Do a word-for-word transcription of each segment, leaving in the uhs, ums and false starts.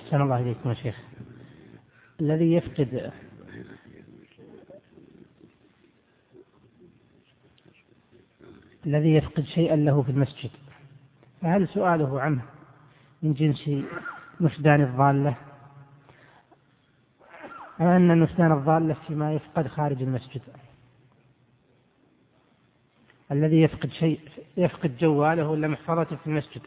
أحسن الله إليكم يا شيخ. الذي يفقد الذي يفقد شيئا له في المسجد، فهل سؤاله عنه من جنس نفدان الضالة، أم أن نفدان الضالة فيما يفقد خارج المسجد؟ الذي يفقد شيء يفقد جواله ولا محفظته في المسجد.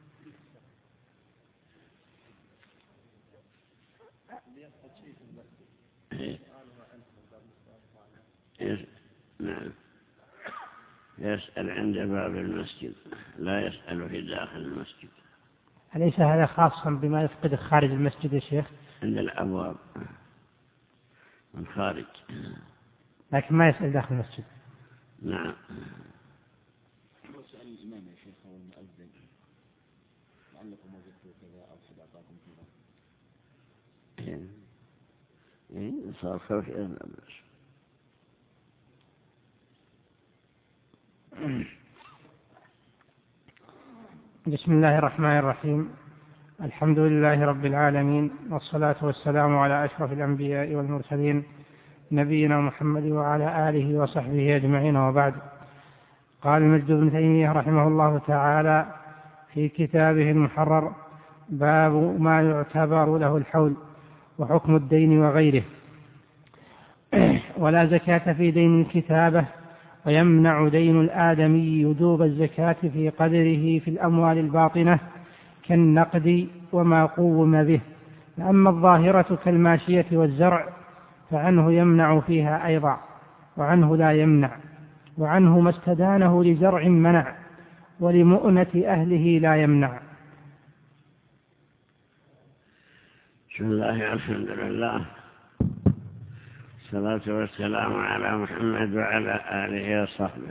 نعم، يسأل عند باب المسجد، لا يسأل في داخل المسجد. أليس هذا خاصا بما يفقد خارج المسجد يا شيخ؟ عند الأبواب من خارج، لكن ما يسأل داخل المسجد. نعم. وسأل الإمام يا شيخ أو المؤذن لعلكم وجدتوا كذا أو حد أعطاكم كذا. إيه صار خوف إذن أبلس. بسم الله الرحمن الرحيم. الحمد لله رب العالمين، والصلاة والسلام على أشرف الأنبياء والمرسلين نبينا محمد وعلى آله وصحبه أجمعين، وبعد. قال المجد بن تيمية رحمه الله تعالى في كتابه المحرر: باب ما يعتبر له الحول وحكم الدين وغيره. ولا زكاة في دين الكتابة، ويمنع دين الآدمي وجوب الزكاة في قدره في الأموال الباطنة كالنقد وما قوم به. أما الظاهرة كالماشية والزرع فعنه يمنع فيها أيضا، وعنه لا يمنع، وعنه ما استدانه لزرع منع، ولمؤنة أهله لا يمنع. بسم الله الحمد لله، الصلاة والسلام على محمد وعلى آله وصحبه.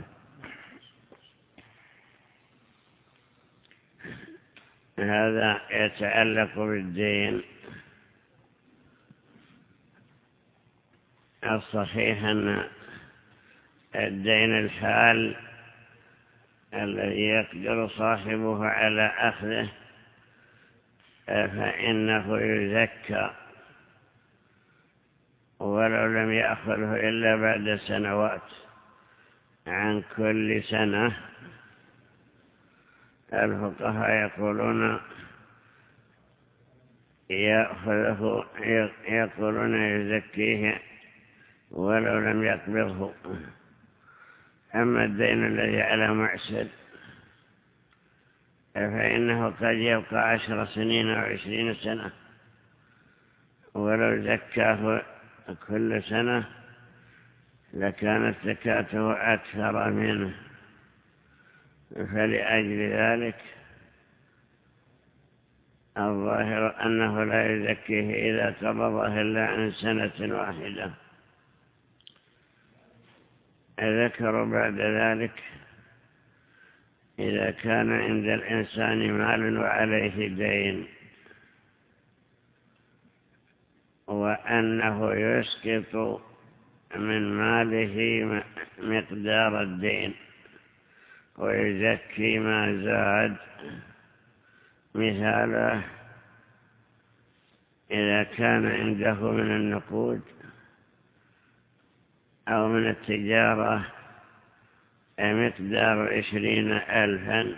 هذا يتعلق بالدين. الصحيح أن الدين الحال الذي يقدر صاحبه على أخذه فإنه يزكى ولو لم يأخذه إلا بعد سنوات. عن كل سنة الفقهاء يقولون يأخذه يقولون يزكيه ولو لم يقبضه. أما الدين الذي على معسر فإنه قد يبقى عشر سنين أو عشرين سنة، ولو زكاه كل سنة لكانت زكاته أكثر منه. فلأجل ذلك الظاهر أنه لا يزكيه إذا قبضه إلا عن سنة واحدة. ذكروا بعد ذلك إذا كان عند الإنسان مال وعليه دين وأنه يسقط من ماله مقدار الدين ويزكي ما زاد. مثاله إذا كان عنده من النقود أو من التجارة مقدار عشرين ألفا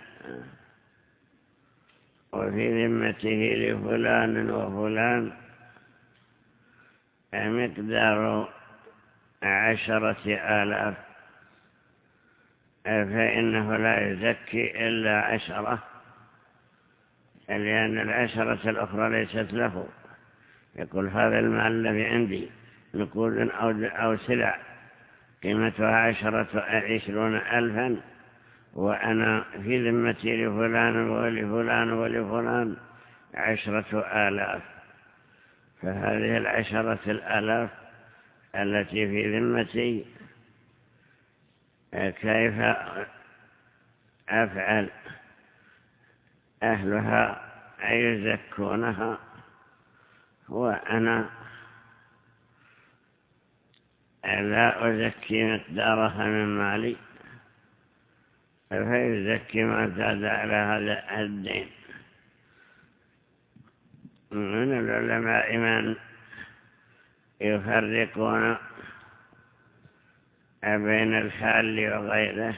وفي ذمته لفلان وفلان مقدار عشرة آلاف، فإنه لا يزكي إلا عشرة، لأن العشرة الأخرى ليست له. يقول هذا المال الذي عندي نقود أو سلع قيمتها عشرة عشرون ألفا وأنا في ذمتي لفلان ولفلان ولفلان عشرة آلاف، فهذه العشرة الآلاف التي في ذمتي كيف أفعل؟ أهلها يزكونها وأنا لا أزكي مقدارها من مالي، فيزكي ما زاد على هذا الدين. من العلماء من يفرقون بين الحال وغيره،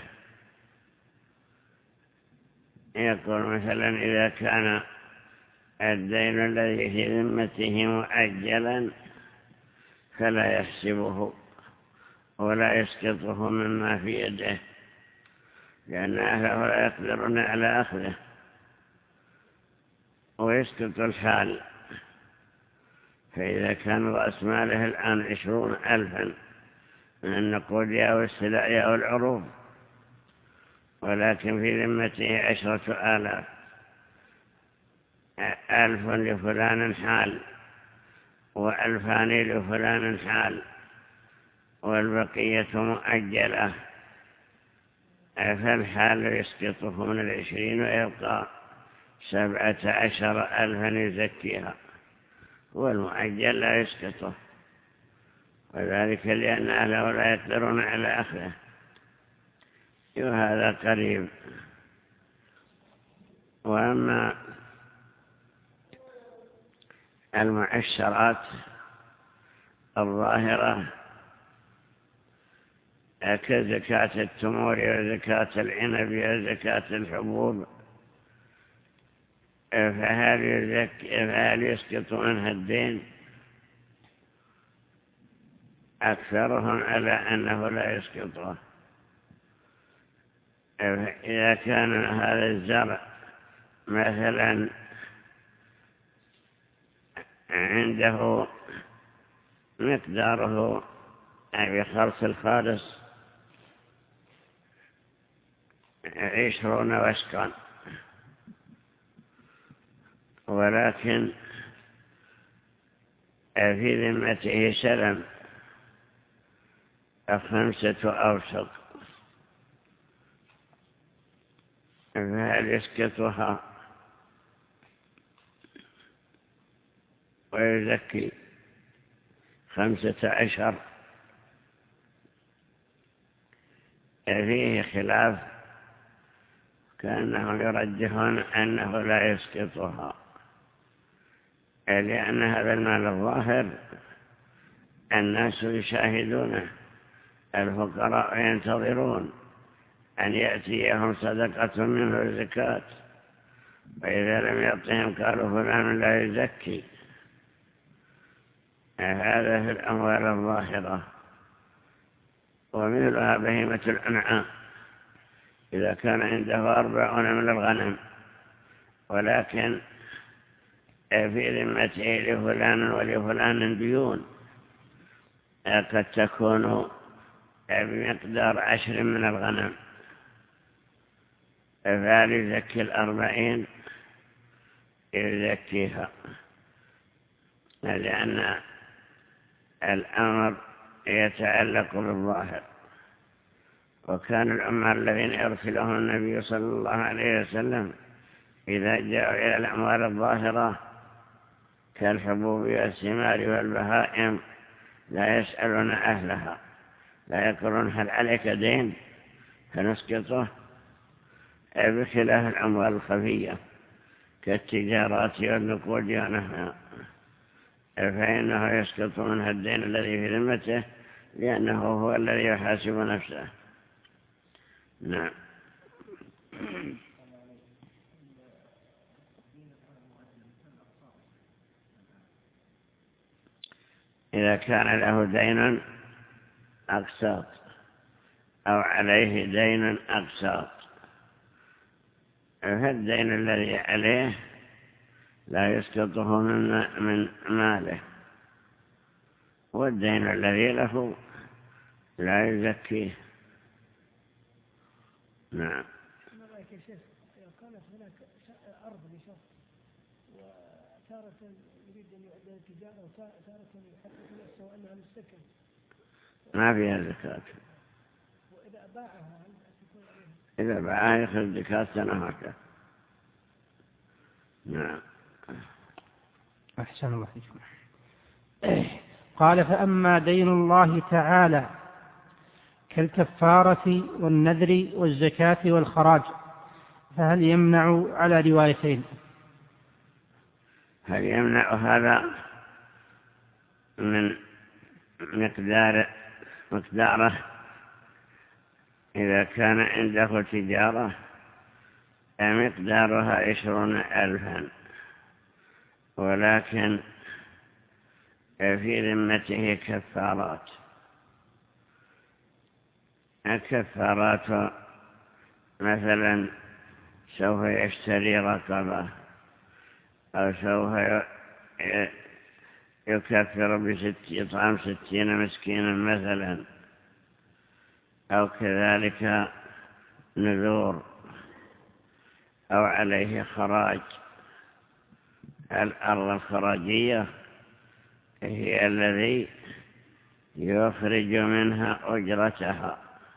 يقول مثلا إذا كان الدين الذي في ذمته مؤجلا فلا يحسبه ولا يسقطه مما في يده، لأن أهله لا يقدرون على أخذه، ويسقط الحال. فإذا كان رأس ماله الآن عشرون ألفا من النقود أو السلع أو العروض، ولكن في ذمته عشرة آلاف، ألف لفلان حال وألفان لفلان حال والبقية مؤجلة، فالحال يسقطه من العشرين ويبقى سبعة عشر ألفا يزكيها، والمؤجل لا يسقطه، وذلك لأن أهله لا يقدرون على أخذه، وهذا قريب. وأما المعشرات الظاهرة كزكاة التمور وزكاة العنب وزكاة الحبوب، فهل, يزكي فهل يسقط منها الدين؟ أكثرهم على أنه لا يسقطه. إذا كان هذا الزرع مثلا عنده مقداره أي بخرص الخالص عشرون وسقا، ولكن في ذمته سلم خمسة أوسق، فهل يسقطها ويزكي خمسة عشر؟ فيه خلاف، كأنهم يرجحون أنه لا يسقطها، لأن هذا المال الظاهر الناس يشاهدونه، الفقراء ينتظرون أن يأتيهم صدقة منه الزكاة، وإذا لم يعطهم قالوا فلان لا يزكي. هذا في الأموال الظاهرة. ومثلها بهيمة الأنعام، إذا كان عنده أربعون من الغنم ولكن في ذمته لفلان ولفلان ديون قد تكون بمقدار عشر من الغنم، فهل يزكي الأربعين؟ يزكيها، لأن الأمر يتعلق بالظاهر. وكان العمال الذين يرسلهم النبي صلى الله عليه وسلم إذا جاءوا إلى الأموال الظاهرة كالحبوب والثمار والبهائم لا يسألون أهلها، لا يقولون هل عليك دين فنسقطه، بخلاف الأموال الخفية كالتجارات والنقود ونحوها، فإنه يسقط منها الدين الذي في ذمته، لأنه هو الذي يحاسب نفسه. نعم. إذا كان له دين أقساط أو عليه دين أقساط، فالدين الذي عليه لا يسقطه من من ماله، والدين الذي له لا يزكيه. نعم. رأيك يا شيخ كانت هناك أرض لشخص وتارة يريد أن يعد التجارة وتارة يحقق نفسه أنها للسكن، ما فيها زكاة. وإذا باعها إذا باعها يخرج زكاة سنة هكذا. نعم. أحسن الله عليكم. قال: فأما دين الله تعالى كالكفارة والنذر والزكاة والخراج فهل يمنع على روايتين؟ هل يمنع هذا من مقدار مقداره إذا كان عنده تجارة مقدارها عشرون ألفا ولكن في ذمته كفارات الكفارات مثلا سوف يشتري رقبة أو سوف يكفر بإطعام ستين مسكينا مثلا أو كذلك نذور أو عليه خراج. الأرض الخراجية هي الذي يخرج منها أجرتها.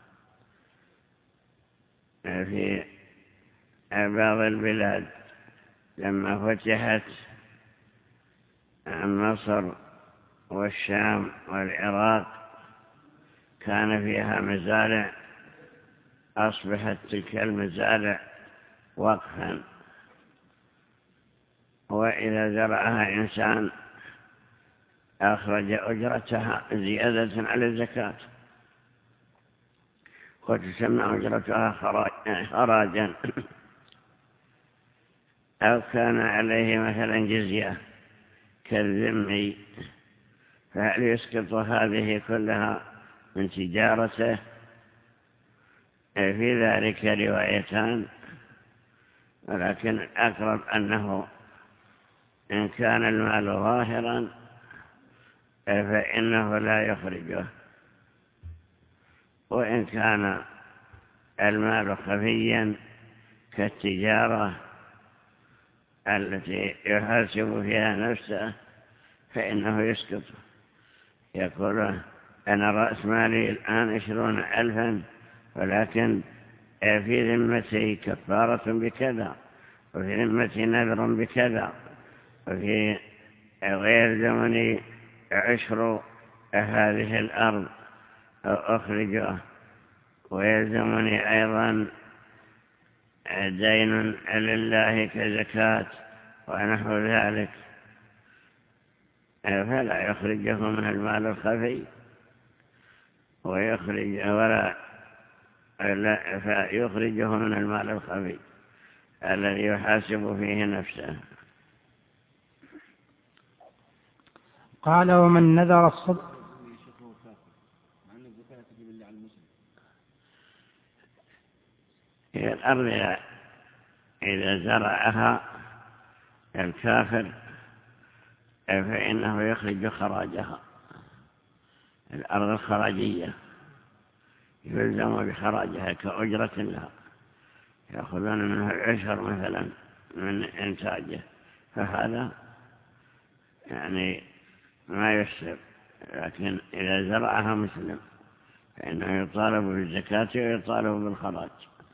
في بعض البلاد لما فتحت مصر والشام والعراق كان فيها مزارع، أصبحت تلك المزارع وقفا، وإذا زرعها إنسان أخرج أجرتها زيادة على الزكاة وتسمى أجرتها خراجا. أو كان عليه مثلا جزية كالذمي، فهل يسقط هذه كلها من تجارته؟ في ذلك روايتان، ولكن الأقرب أنه إن كان المال ظاهرا فإنه لا يخرجه، وإن كان المال خفيا كالتجارة التي يحاسب فيها نفسه فإنه يسقط. يقول أنا رأس مالي الآن عشرون ألفا، ولكن في ذمتي كفارة بكذا، وفي ذمتي نذر بكذا، وفي ويلزمني عشر هذه الأرض أو أخرجها، ويلزمني أيضا دين لله كزكاة ونحو ذلك، فلا يخرجه من المال الخفي ويخرج ولا فيخرجه من المال الخفي الذي يحاسب فيه نفسه. قال ومن نذر الصدق هي الأرض إذا زرعها الكافر فإنه يخرج خراجها. الأرض الخراجية يلزم بخراجها كأجرة لها، يأخذون منها العشر مثلا من إنتاجه، فهذا يعني ما يسر. لكن إذا زرعها مسلم فإنه يطالب بالزكاة ويطالب بالخراج.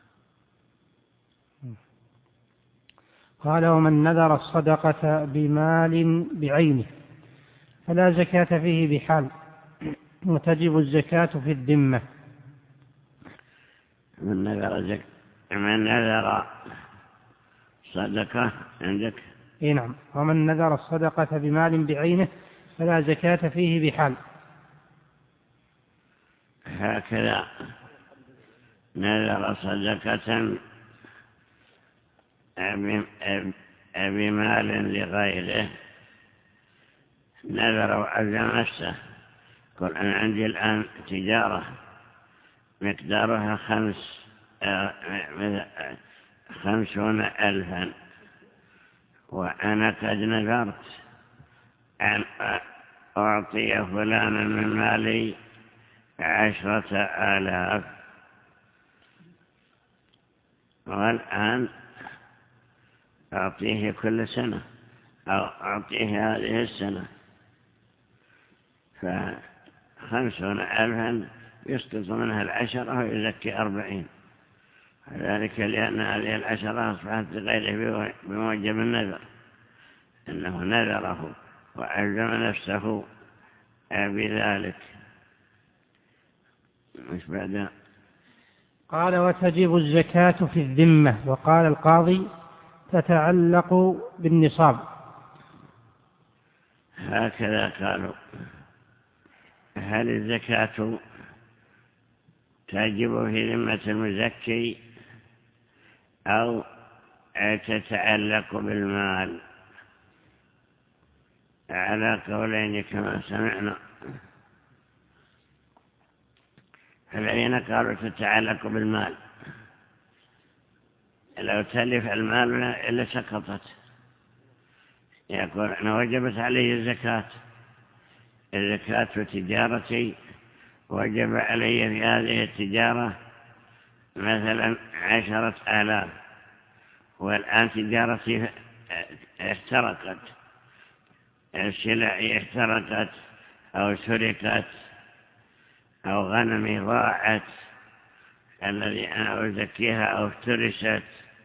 قال ومن نذر الصدقة بمال بعينه فلا زكاة فيه بحال، وتجب الزكاة في الذمة. من نذر زك... من نذر صدقة عندك؟ اي نعم. ومن نذر الصدقة بمال بعينه فلا زكاة فيه بحال. هكذا نذر صدقة بمال لغيره، نذر وعزم نفسه، قل أنا عندي الآن تجارة مقدارها خمس خمسون ألفا، وأنا قد نذرت أن أعطي فلانا من مالي عشرة آلاف، والآن أعطيه كل سنة أو أعطيه هذه السنة، فخمسون ألفا يسقط منها العشرة ويزكي أربعين، ذلك لأن هذه العشرة أصبحت غيره بموجب النذر، إنه نذره وعزم نفسه بذلك. مش بعد؟ قال وتجب الزكاة في الذمة. وقال القاضي تتعلق بالنصاب، هكذا قالوا. هل الزكاة تجب في ذمة المزكي أو تتعلق بالمال؟ على قولين كما سمعنا. الذين قالوا تتعلق بالمال، لو تلف المال إلا سقطت، يقول أنا وجبت علي الزكاة، الزكاة تجارتي، وجب علي في هذه التجارة مثلا عشرة آلاف، والآن تجارتي احترقت، السلع احترقت أو سرقت أو غنمي ضاعت الذي أنا أزكيها أو افترست.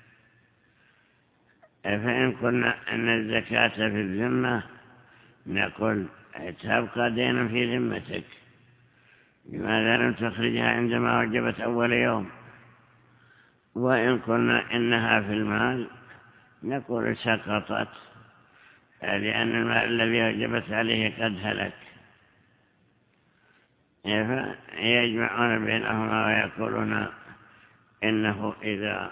فإن قلنا أن الزكاة في الذمة نقول تبقى دينا في ذمتك، لماذا لم تخرجها عندما وجبت أول يوم؟ وإن قلنا إنها في المال نقول سقطت، لأن المال الذي وجبت عليه قد هلك. فيجمعون بينهما ويقولون إنه إذا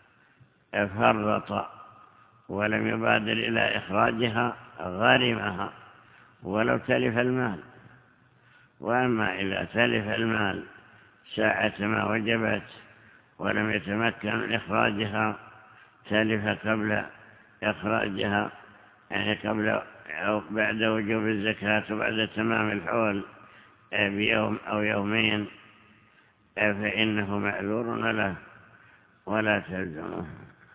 فرط ولم يبادر إلى إخراجها غرمها ولو تلف المال. وأما إذا تلف المال ساعة ما وجبت ولم يتمكن من إخراجها، تلف قبل إخراجها، يعني قبل أو بعد وجوب الزكاة وبعد تمام الحول بيوم أو يومين، فإنه معذور له ولا تلزمه.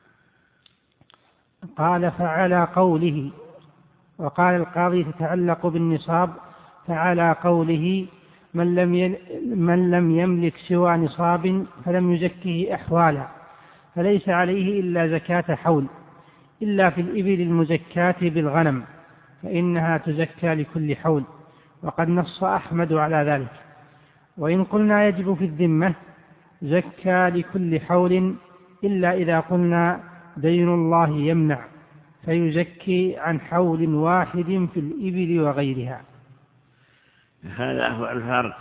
قال فعلى قوله. وقال القاضي تتعلق بالنصاب، فعلى قوله من لم ين... من لم يملك سوى نصاب فلم يزكه أحوالا فليس عليه إلا زكاة حول، إلا في الإبل المزكاة بالغنم فإنها تزكى لكل حول، وقد نص أحمد على ذلك. وإن قلنا يجب في الذمة زكى لكل حول إلا إذا قلنا دين الله يمنع فيزكي عن حول واحد في الإبل وغيرها. هذا هو الفرق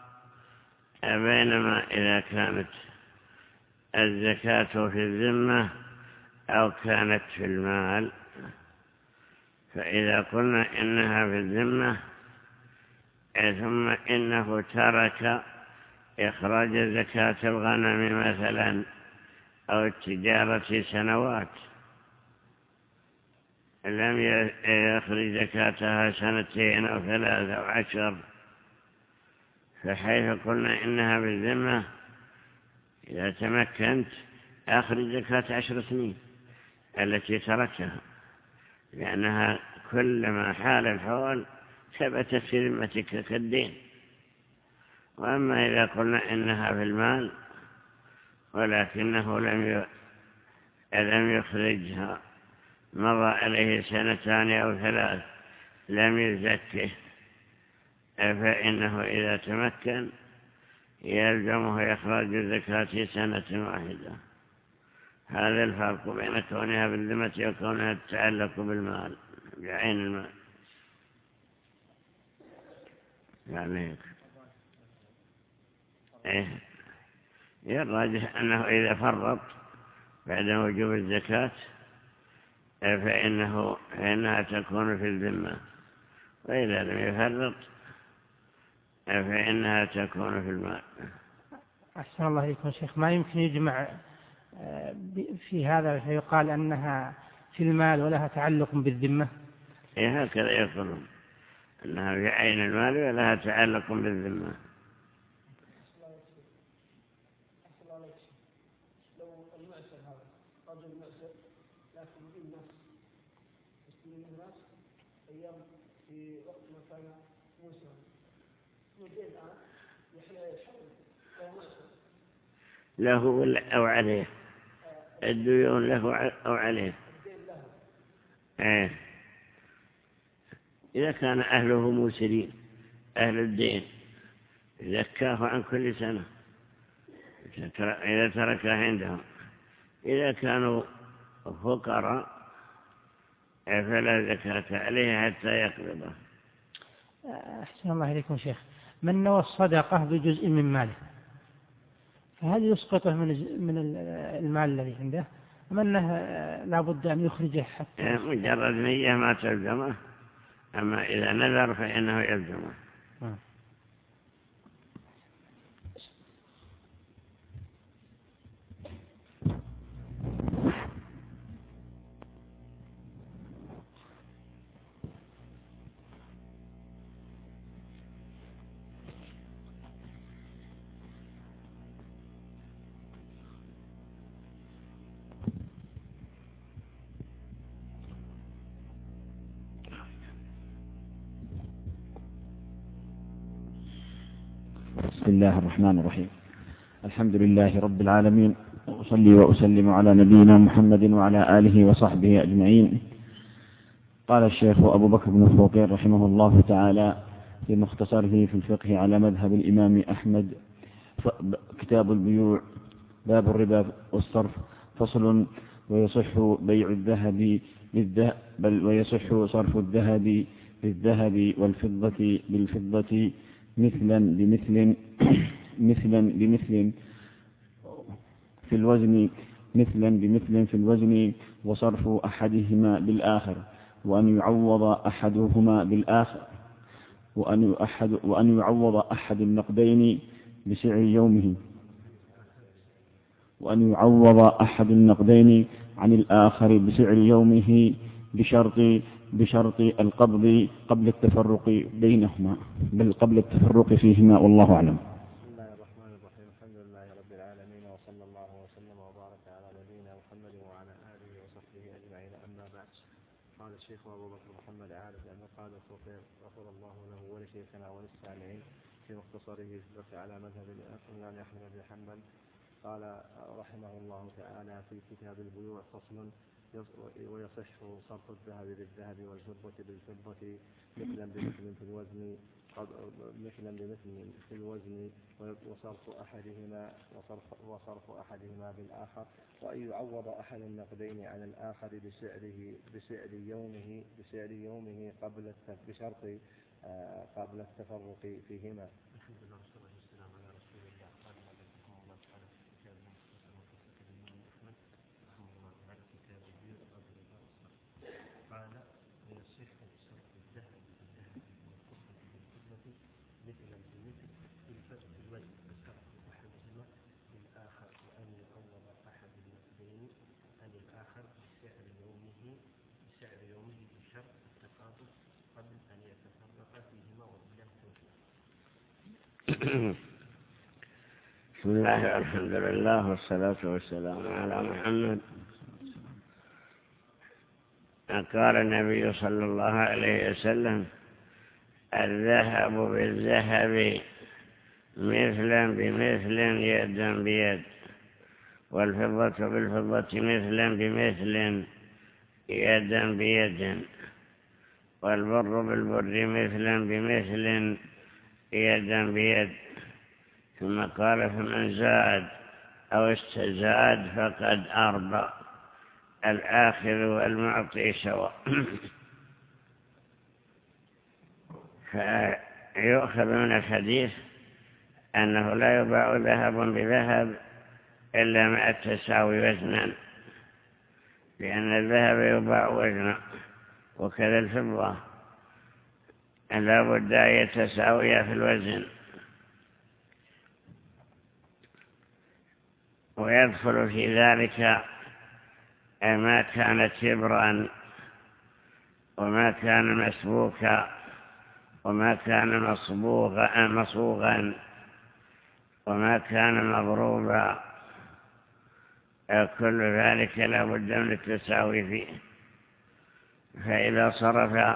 بينما إذا كانت الزكاة في الذمة أو كانت في المال. فإذا قلنا إنها في الذمة ثم إنه ترك إخراج زكاة الغنم مثلا أو التجارة سنوات، لم يخرج زكاتها سنتين أو ثلاثة أو عشر، فحيث قلنا إنها بالذمة إذا تمكنت أخرج زكاة عشر سنين التي تركها، لأنها كلما حال الحول ثبتت في ذمتك كالدين. وأما إذا قلنا إنها في المال ولكنه لم لم يخرجها، مضى عليه سنتان أو ثلاث لم يزكه، فإنه إذا تمكن يلزمه إخراج الزكاة سنة واحدة. هذا الفرق بين كونها بالذمة وكونها تتعلق بالمال بعين المال. يعني إيه الراجح أنه إذا فرط بعد وجوب الزكاة فإنه فإنها تكون في الذمة، وإذا لم يفرط فإنها تكون في المال. أحسن الله إليكم شيخ. ما يمكن يجمع في هذا فيقال أنها في المال ولها تعلق بالذمة؟ إيه هكذا يقولون أنها في عين المال ولها تعلق بالذمة. له ولا أو عليه؟ الديون له أو عليه؟ إيه إذا كان أهله موسرين أهل الدين زكاه عن كل سنة إذا تركه عندهم. إذا كانوا فقراء فلا زكاة عليه حتى يقبضه. أحسن الله إليكم شيخ، من نوى الصدقة بجزء من ماله فهل يسقطه من من المال الذي عنده أم أنه لا بد أن يخرجه حتى مجرد نية ما تلزمه، أما إذا نذر فإنه يلزمه. آه. بسم الله الرحمن الرحيم. الحمد لله رب العالمين، وأصلي وأسلم على نبينا محمد وعلى آله وصحبه أجمعين. قال الشيخ أبو بكر بن الفوقير رحمه الله تعالى في مختصره في الفقه على مذهب الإمام أحمد، كتاب البيوع، باب الربا والصرف، فصل: ويصح بيع الذهب بالذهب بل ويصح صرف الذهب بالذهب والفضة بالفضة مثلا بمثل مثلا بمثل في الوزن مثلا بمثل في الوزن، وصرف أحدهما بالآخر، وأن يعوض أحدهما بالآخر وأن أحد وأن يعوض أحد النقدين بسعر يومه وأن يعوض أحد النقدين عن الآخر بسعر يومه بشرط بشرط القبض قبل التفرق بينهما بل قبل التفرق فيهما، والله أعلم. بسم الله الرحمن الرحيم. الحمد لله رب العالمين، وصلى الله وسلم وبارك على نبينا محمد وعلى آله وصحبه أجمعين، أما بعد. قال الشيخ أبو بكر محمد عارف أن قال الفقيه غفر الله له ولشيخنا وللسامعين في مختصره الفقه على مذهب الإمام أحمد بن حنبل، قال رحمه الله تعالى في كتاب البيوع: فصل: ويصح صرف الذهب بالذهب والفضة بالفضة مثلا بمثل في الوزن مثلا بمثل في الوزن وصرف أحدهما وصرف, وصرف أحدهما بالآخر، وأن يعوض أحد النقدين عن الآخر بسعره بسعر يومه بسعر يومه قبل بشرط قبل التفرق فيهما. الحمد لله والصلاة والسلام على رسول الله. قال رحمه الله تعالى في كتاب أحمد رحمه الله تعالى كتاب البيوع باب الربا والصرف، قال: ويصح صرف الذهب بالذهب والفضة بالفضة مثلا بمثل في الوزن وصرف أحدهما بالآخر، وأن يعوض أحد النقدين عن الآخر بسعر يومه بسعر يومه بشرط التقابض قبل أن يتفرق فيهما، وبالله التوفيق. بسم الله والحمد لله والصلاة والسلام على محمد. قال النبي صلى الله عليه وسلم: الذهب بالذهب مثلا بمثل يدا بيد، والفضة بالفضة مثلا بمثل يدا بيد، والبر بالبر مثلا بمثل يدا بيد. ثم قال: فمن زاد أو استزاد فقد أربى، الآخذ والمعطي سواء. فيؤخذ من الحديث أنه لا يباع ذهب بذهب إلا مع التساوي وزنا، لأن الذهب يباع وزنا، وكذا الفضة لا بد أن يتساويا في الوزن. ويدخل في ذلك ما كان تبرا وما كان مسبوكا وما كان مصبوغا مصوغا وما كان مضروبا، كل ذلك لا بد من التساوي فيه. فإذا صرف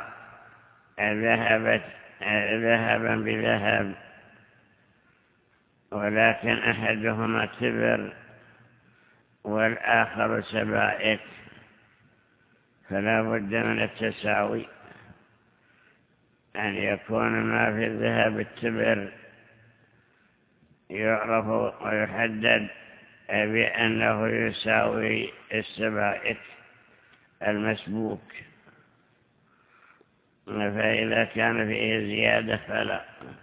ذهبا بذهب ولكن أحدهما تبر والآخر سبائك، فلا بد من التساوي، أن يكون ما في الذهب التبر يعرف ويحدد بأنه يساوي السبائك المسبوك. فإذا كان فيه زيادة فلا.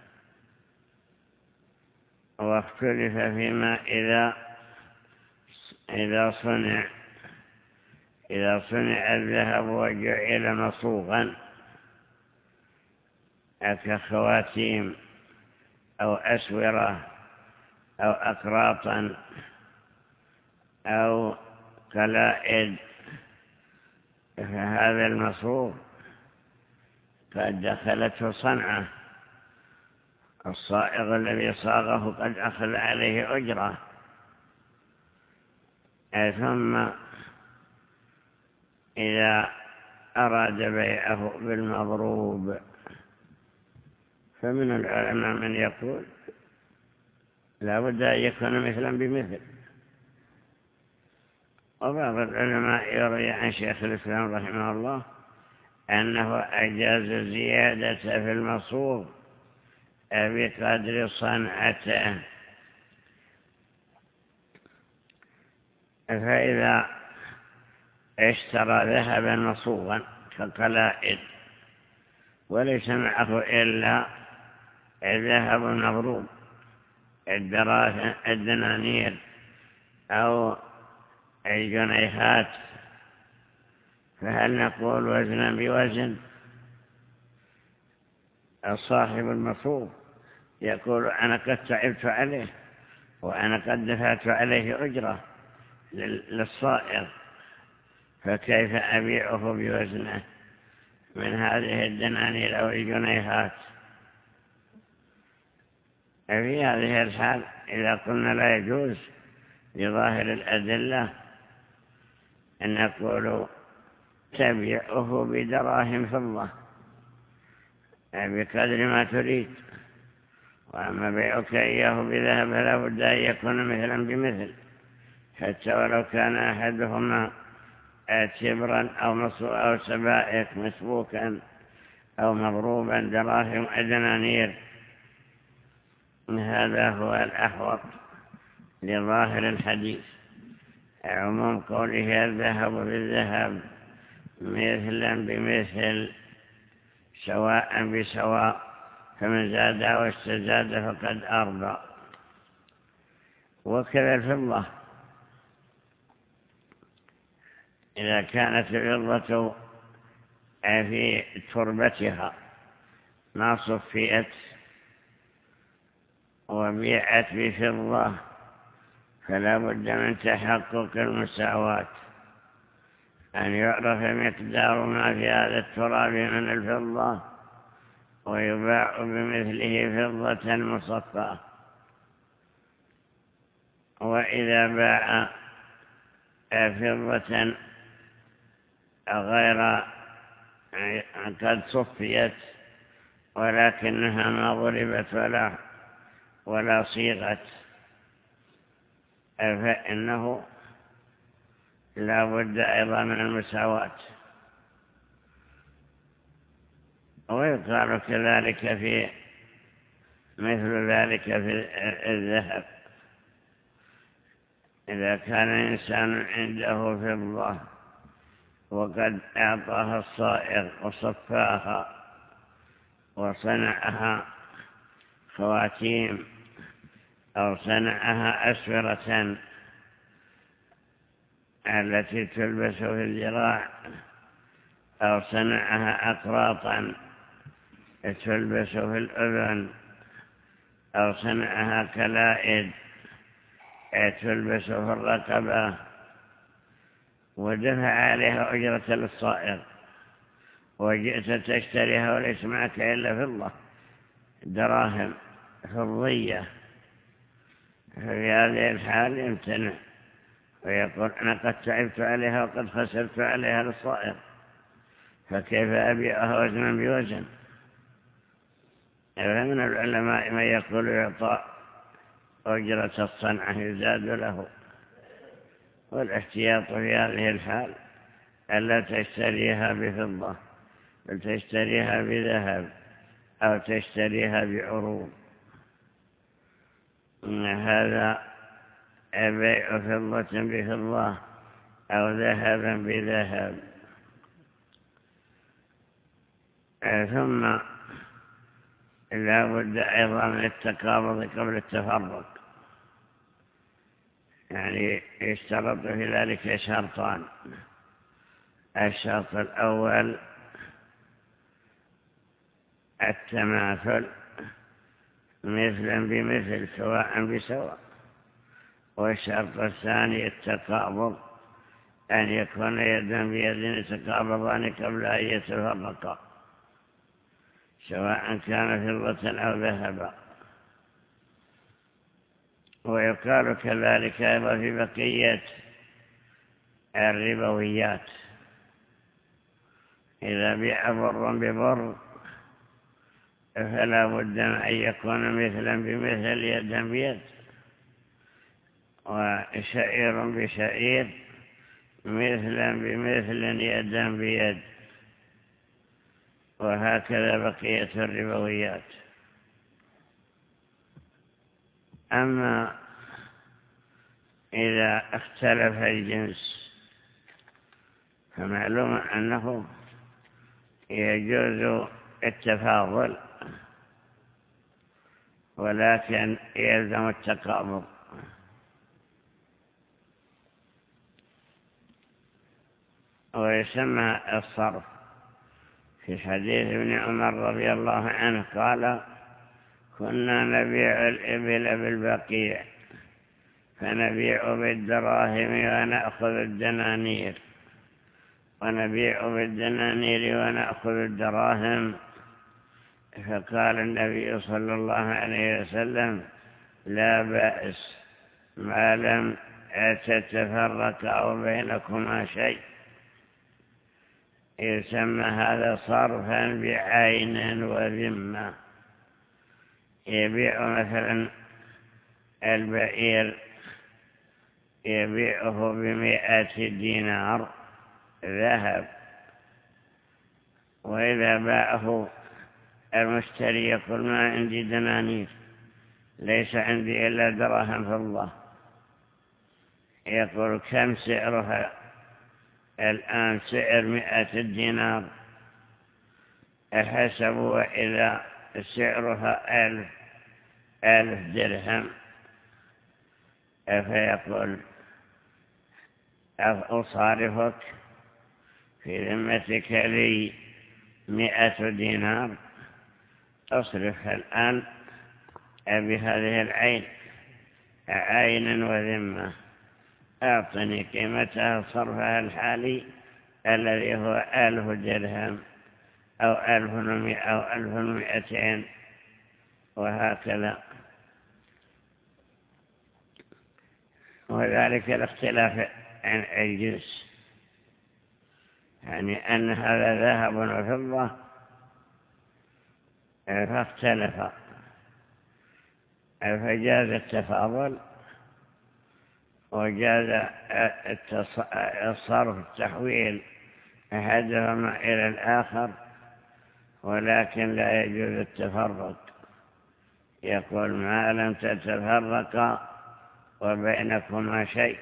واختلف فيما إذا إذا صنع إذا صنع الذهب وجعل مصوغا كخواتيم أو أسورة أو أقراطا أو قلائد، فهذا المصوغ قد دخلته صنعة، الصائغ الذي صاغه قد أخذ عليه أجرة، ثم إذا أراد بيعه بالمضروب فمن العلماء من يقول لا بد أن يكون مثلا بمثل. وبعض العلماء يروي عن شيخ الإسلام رحمه الله أنه أجاز الزيادة في المصوغ بقدر صنعته. فإذا اشترى ذهبا مصوغا كقلائد وليس معه إلا الذهب المضروب، الدراهم، الدنانير أو الجنيهات، فهل نقول وزنا بوزن؟ الصاحب المصوغ يقول أنا قد تعبت عليه وأنا قد دفعت عليه أجرة للصائغ، فكيف أبيعه بوزنه من هذه الدنانير أو الجنيهات؟ في هذه الحال إذا قلنا لا يجوز لظاهر الأدلة أن نقول تبيعه بدراهم فضة بقدر ما تريد، وأما بيعك إياه بذهب لا بد أن يكون مثلا بمثل، حتى ولو كان أحدهما تبرا أو أو سبائك مسبوكا أو مضروبا دراهم أدنانير. هذا هو الأحوط لظاهر الحديث، عموم قوله الذهب بالذهب مثلا بمثل سواء بسواء، فمن زاد واستزاد فقد أرضى. وكذا الفضة إذا كانت الفضة في تربتها ما صفيت وبيعت بفضة فلا بد من تحقق المساواة، أن يعرف مقدار ما في هذا التراب من الفضة ويباع بمثله فضة مصفاة. وإذا باع فضة غير قد صفيت ولكنها ما ضربت ولا ولا صيغت فإنه لا بد أيضا من المساواة. ويقال كذلك في مثل ذلك في الذهب، إذا كان إنسان عنده فضة وقد أعطاها الصائغ وصفاها وصنعها خواتيم أو صنعها أسورة التي تلبس في الذراع أو صنعها أقراطا تلبس في الأذن أو صنعها كلائد تلبس في الرقبة ودفع عليها أجرة للصائغ وجئت تشتريها وليس معك إلا فضة دراهم فضية، ففي هذه الحال يمتنع ويقول أنا قد تعبت عليها وقد خسرت عليها للصائغ، فكيف أبيعها وزنا بوزن؟ فمن العلماء من يقول يعطى أجرة الصنعة يزاد له. والاحتياط في هذه الحال ألا تشتريها بفضة بل تشتريها بذهب أو تشتريها بعروض. هذا بيع فضة بفضة أو ذهبا بذهب. ثم لا بد أيضا من التقابض قبل التفرق، يعني يشترط في ذلك شرطان. الشرط الأول التماثل مثلا بمثل سواء بسواء، والشرط الثاني التقابض، أن يكون يدا بيد يتقابضان قبل أن يتفرقا، سواء كان فضة أو ذهبا. ويقال كذلك أيضا في بقية الربويات، إذا بيع بر ببر فلا بد أن يكون مثلا بمثل يدا بيد، وشعير بشعير مثلا بمثل يدا بيد، وهكذا بقية الربويات. أما إذا اختلف الجنس فمعلوم أنه يجوز التفاضل، ولكن يلزم التقابض. ويسمى الصرف. في حديث ابن عمر رضي الله عنه قال: كنا نبيع الإبل بالبقيع فنبيع بالدراهم ونأخذ الدنانير، ونبيع بالدنانير ونأخذ الدراهم. فقال النبي صلى الله عليه وسلم: لا بأس ما لم تتفرق أو بينكما شيء. يسمى هذا صرفا بعين وذمة. يبيع مثلا البعير يبيعه بمئة دينار ذهب، وإذا باعه المشتري يقول: ما عندي دنانير، ليس عندي إلا دراهم فضة. يقول: كم سعرها الآن؟ سعر مئة دينار. حسبوا إذا سعرها ألف ألف درهم، فيقول: أصارفك في ذمتك لي مئة دينار، أصرفها الآن بهذه العين، عين وذمة، أعطني قيمتها صرفها الحالي الذي هو ألف درهم أو ألف ومئة أو ألف ومئتين، وهكذا. وذلك الاختلاف عن الجنس، يعني أن هذا ذهب وفضة فاختلف، فجاز التفاضل وجاز الصرف التحويل أحدهما إلى الآخر، ولكن لا يجوز التفرق. يقول: ما لم تتفرقا وبينكما شيء.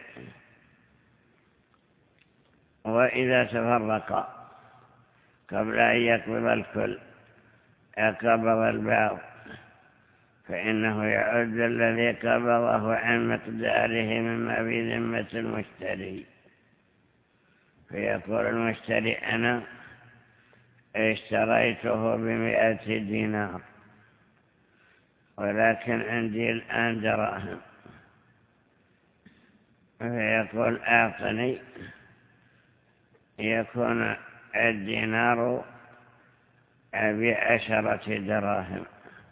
وإذا تفرقا قبل أن يقبض الكل قبض البعض، فإنه يعد الذي قبضه عن مقداره مما في ذمة المشتري. فيقول المشتري: أنا اشتريته بمئة دينار، ولكن عندي الآن دراهم. فيقول: أعطني. يكون الدينار بعشرة دراهم.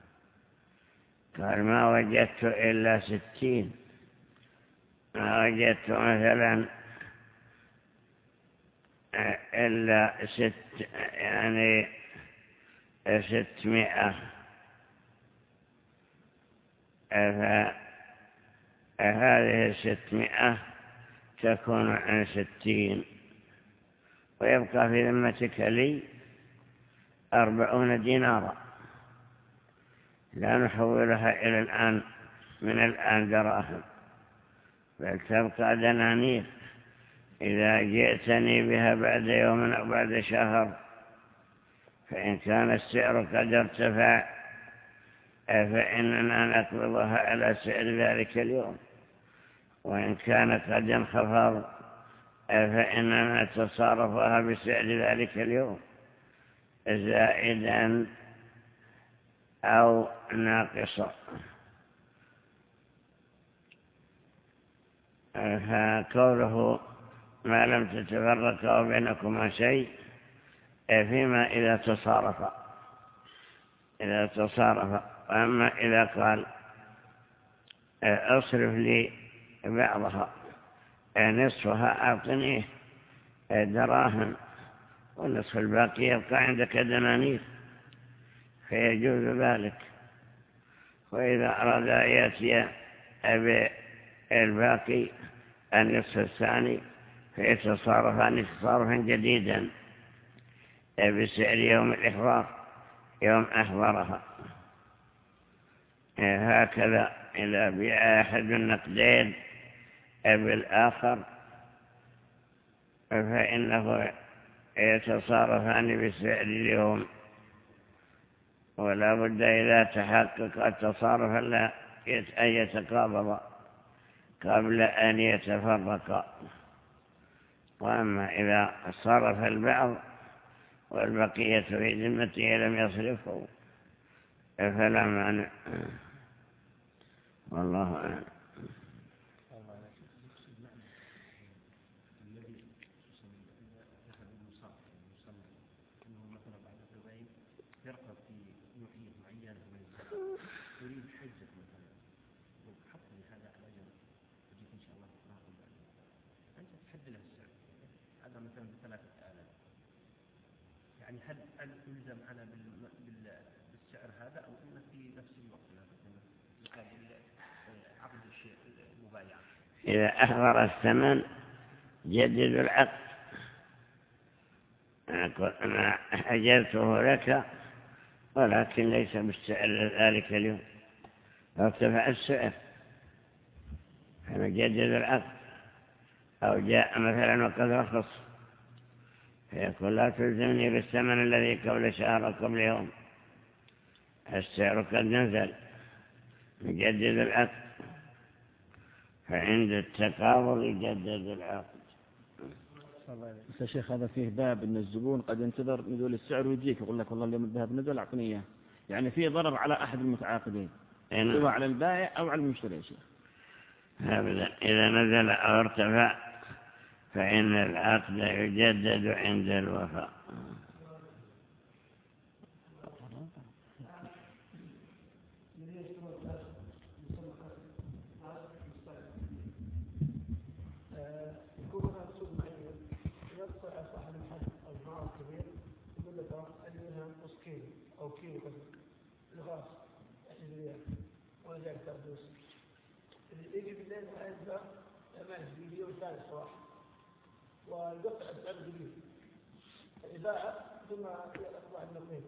قال: ما وجدت إلا ستين، ما وجدت مثلا إلا ست يعني ستمائة. فهذه الستمائة تكون عن ستين، ويبقى في ذمتك لي أربعون دينارا، لا نحولها إلى الآن من الآن دراهم، بل تبقى دنانير. إذا جئتني بها بعد يوم أو بعد شهر فإن كان السعر قد ارتفع فإننا نقبضها على سعر ذلك اليوم، وإن كان قد انخفض فإننا نتصرفها بسعر ذلك اليوم زائدا أو ناقصا. فقوله ما لم تتفرق بينكما شيء فيما إذا تصارف إذا تصارف وأما إذا قال أصرف لي بعضها نصفها أعطنيه دراهم والنصف الباقي يبقى عندك دنانير فيجوز ذلك. وإذا أراد أن يأتي بالباقي النصف الثاني فيتصارفان تصارفا جديدا بسعر يوم الإحضار يوم أحضرها. هكذا إذا بيع أحد النقدين بالآخر فإنه يتصارفان بسعر اليوم، ولا بد إذا تحقق التصارف أن يتقابض قبل أن يتفرقا. وأما إذا صرف البعض والبقية في ذمته لم يصرفه فلا مانع، والله أعلم. يعني هل هل يلزم أنا بالسعر هذا أو إنه في نفس الوقت عقد الشيء المبايعة؟ إذا أحضر الثمن جدد العقد. أنا أجلته لك ولكن ليس بالسعر ذلك اليوم، فارتفع السعر فنجدد العقد. أو جاء مثلا وقد رخص فيقول لا تلزمني بالثمن الذي قبل شهر قبل يوم، السعر قد نزل، نجدد العقد. فعند التقابض يجدد العقد. بس يا شيخ هذا فيه باب ان الزبون قد ينتظر نزول السعر ويجيك يقول لك والله اليوم الذهب نزل اعطني اياه، يعني فيه ضرر على احد المتعاقدين سواء على البائع او على المشتري يا شيخ. أبدا، إذا نزل أو ارتفع فإن العقد يجدد عند الوفاء. أو كيلو كذا الغاز عشرين ريال ولا تردوس يجي بالليل وينزل ما يجي اليوم الثاني الصباح ويقطع السعر الجديد الإذاعة ثم يطلع النقيب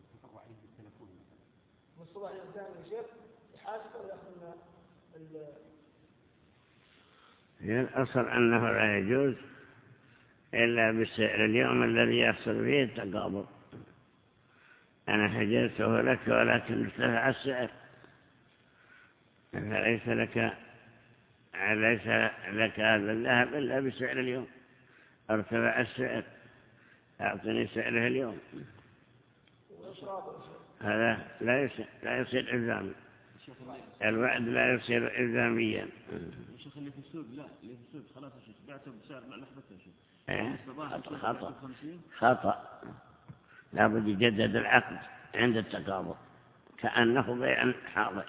والصباح اليوم الثاني الشيخ يحاسب ويأخذ من الأصل أنه لا يجوز إلا بالسعر اليوم الذي يحصل فيه التقابض. أنا حجزته لك ولكن ارتفع السعر فليس لك ليس لك هذا الذهب إلا بسعر اليوم. ارتفع السعر أعطني سعره اليوم. هذا لا يصير لا يصير إلزامي. الوعد لا يصير إلزاميا. الشيخ اللي في السوق لا اللي في السوق خلاص يا شيخ بعته بسعر ما لحظته يا شيخ. خطأ خطأ لابد يجدد العقد عند التقابض كأنه بيع حاضر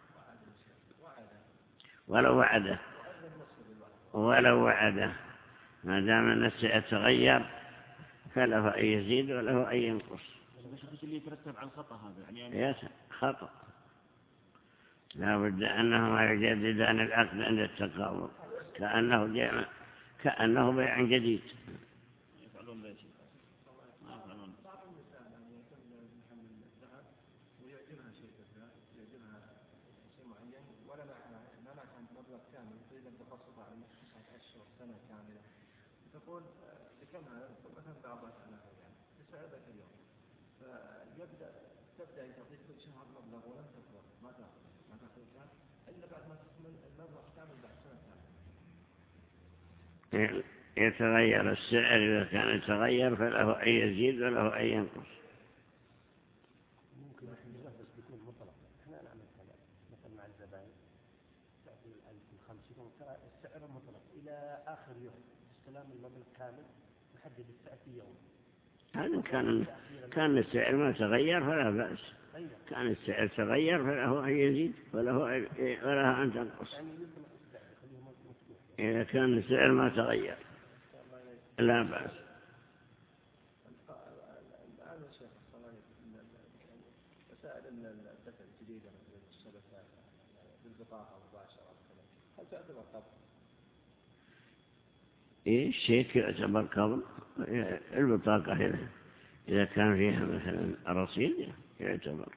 ولو وعده ولو وعده ما دام الناس يتغير فله أن يزيد وله أن ينقص. الشيخ اللي يترتب على الخطأ هذا يعني خطأ لابد أنه يجددان العقد عند التقابض كأنه جاء كأنه بيع جديد. تقول بكم هذا مثلا بعض الألاف يعني بسعر ذاك اليوم فيبدأ تبدأ تعطيك كل شهر مبلغ ولن تكبر ما تأخذ ما تأخذ الكام إلا بعد ما تكمل المبلغ كامل بعد سنة كاملة. يتغير السعر إذا كان يتغير فله أن يزيد وله أن ينقص. ممكن احنا بس بيكون مطلق. احنا نعمل كذا مثلا مع الزبائن تعطي الألف والخمسين ترى السعر مطلق إلى آخر يوم استلام المبلغ كامل نحدد السعر في يوم. هذا كان كان السعر ما تغير فلا بأس. كان السعر تغير فله أن يزيد وله وله أن تنقص. إذا كان السعر ما تغير لا بأس. الآن يا شيخ مسائل الدفع الجديدة مثل الشبكات بالبطاقة مباشرة هل تعتبر قبض؟ إيه الشيك يعتبر قبض. البطاقة هنا إذا كان فيها مثلا رصيد يعتبر.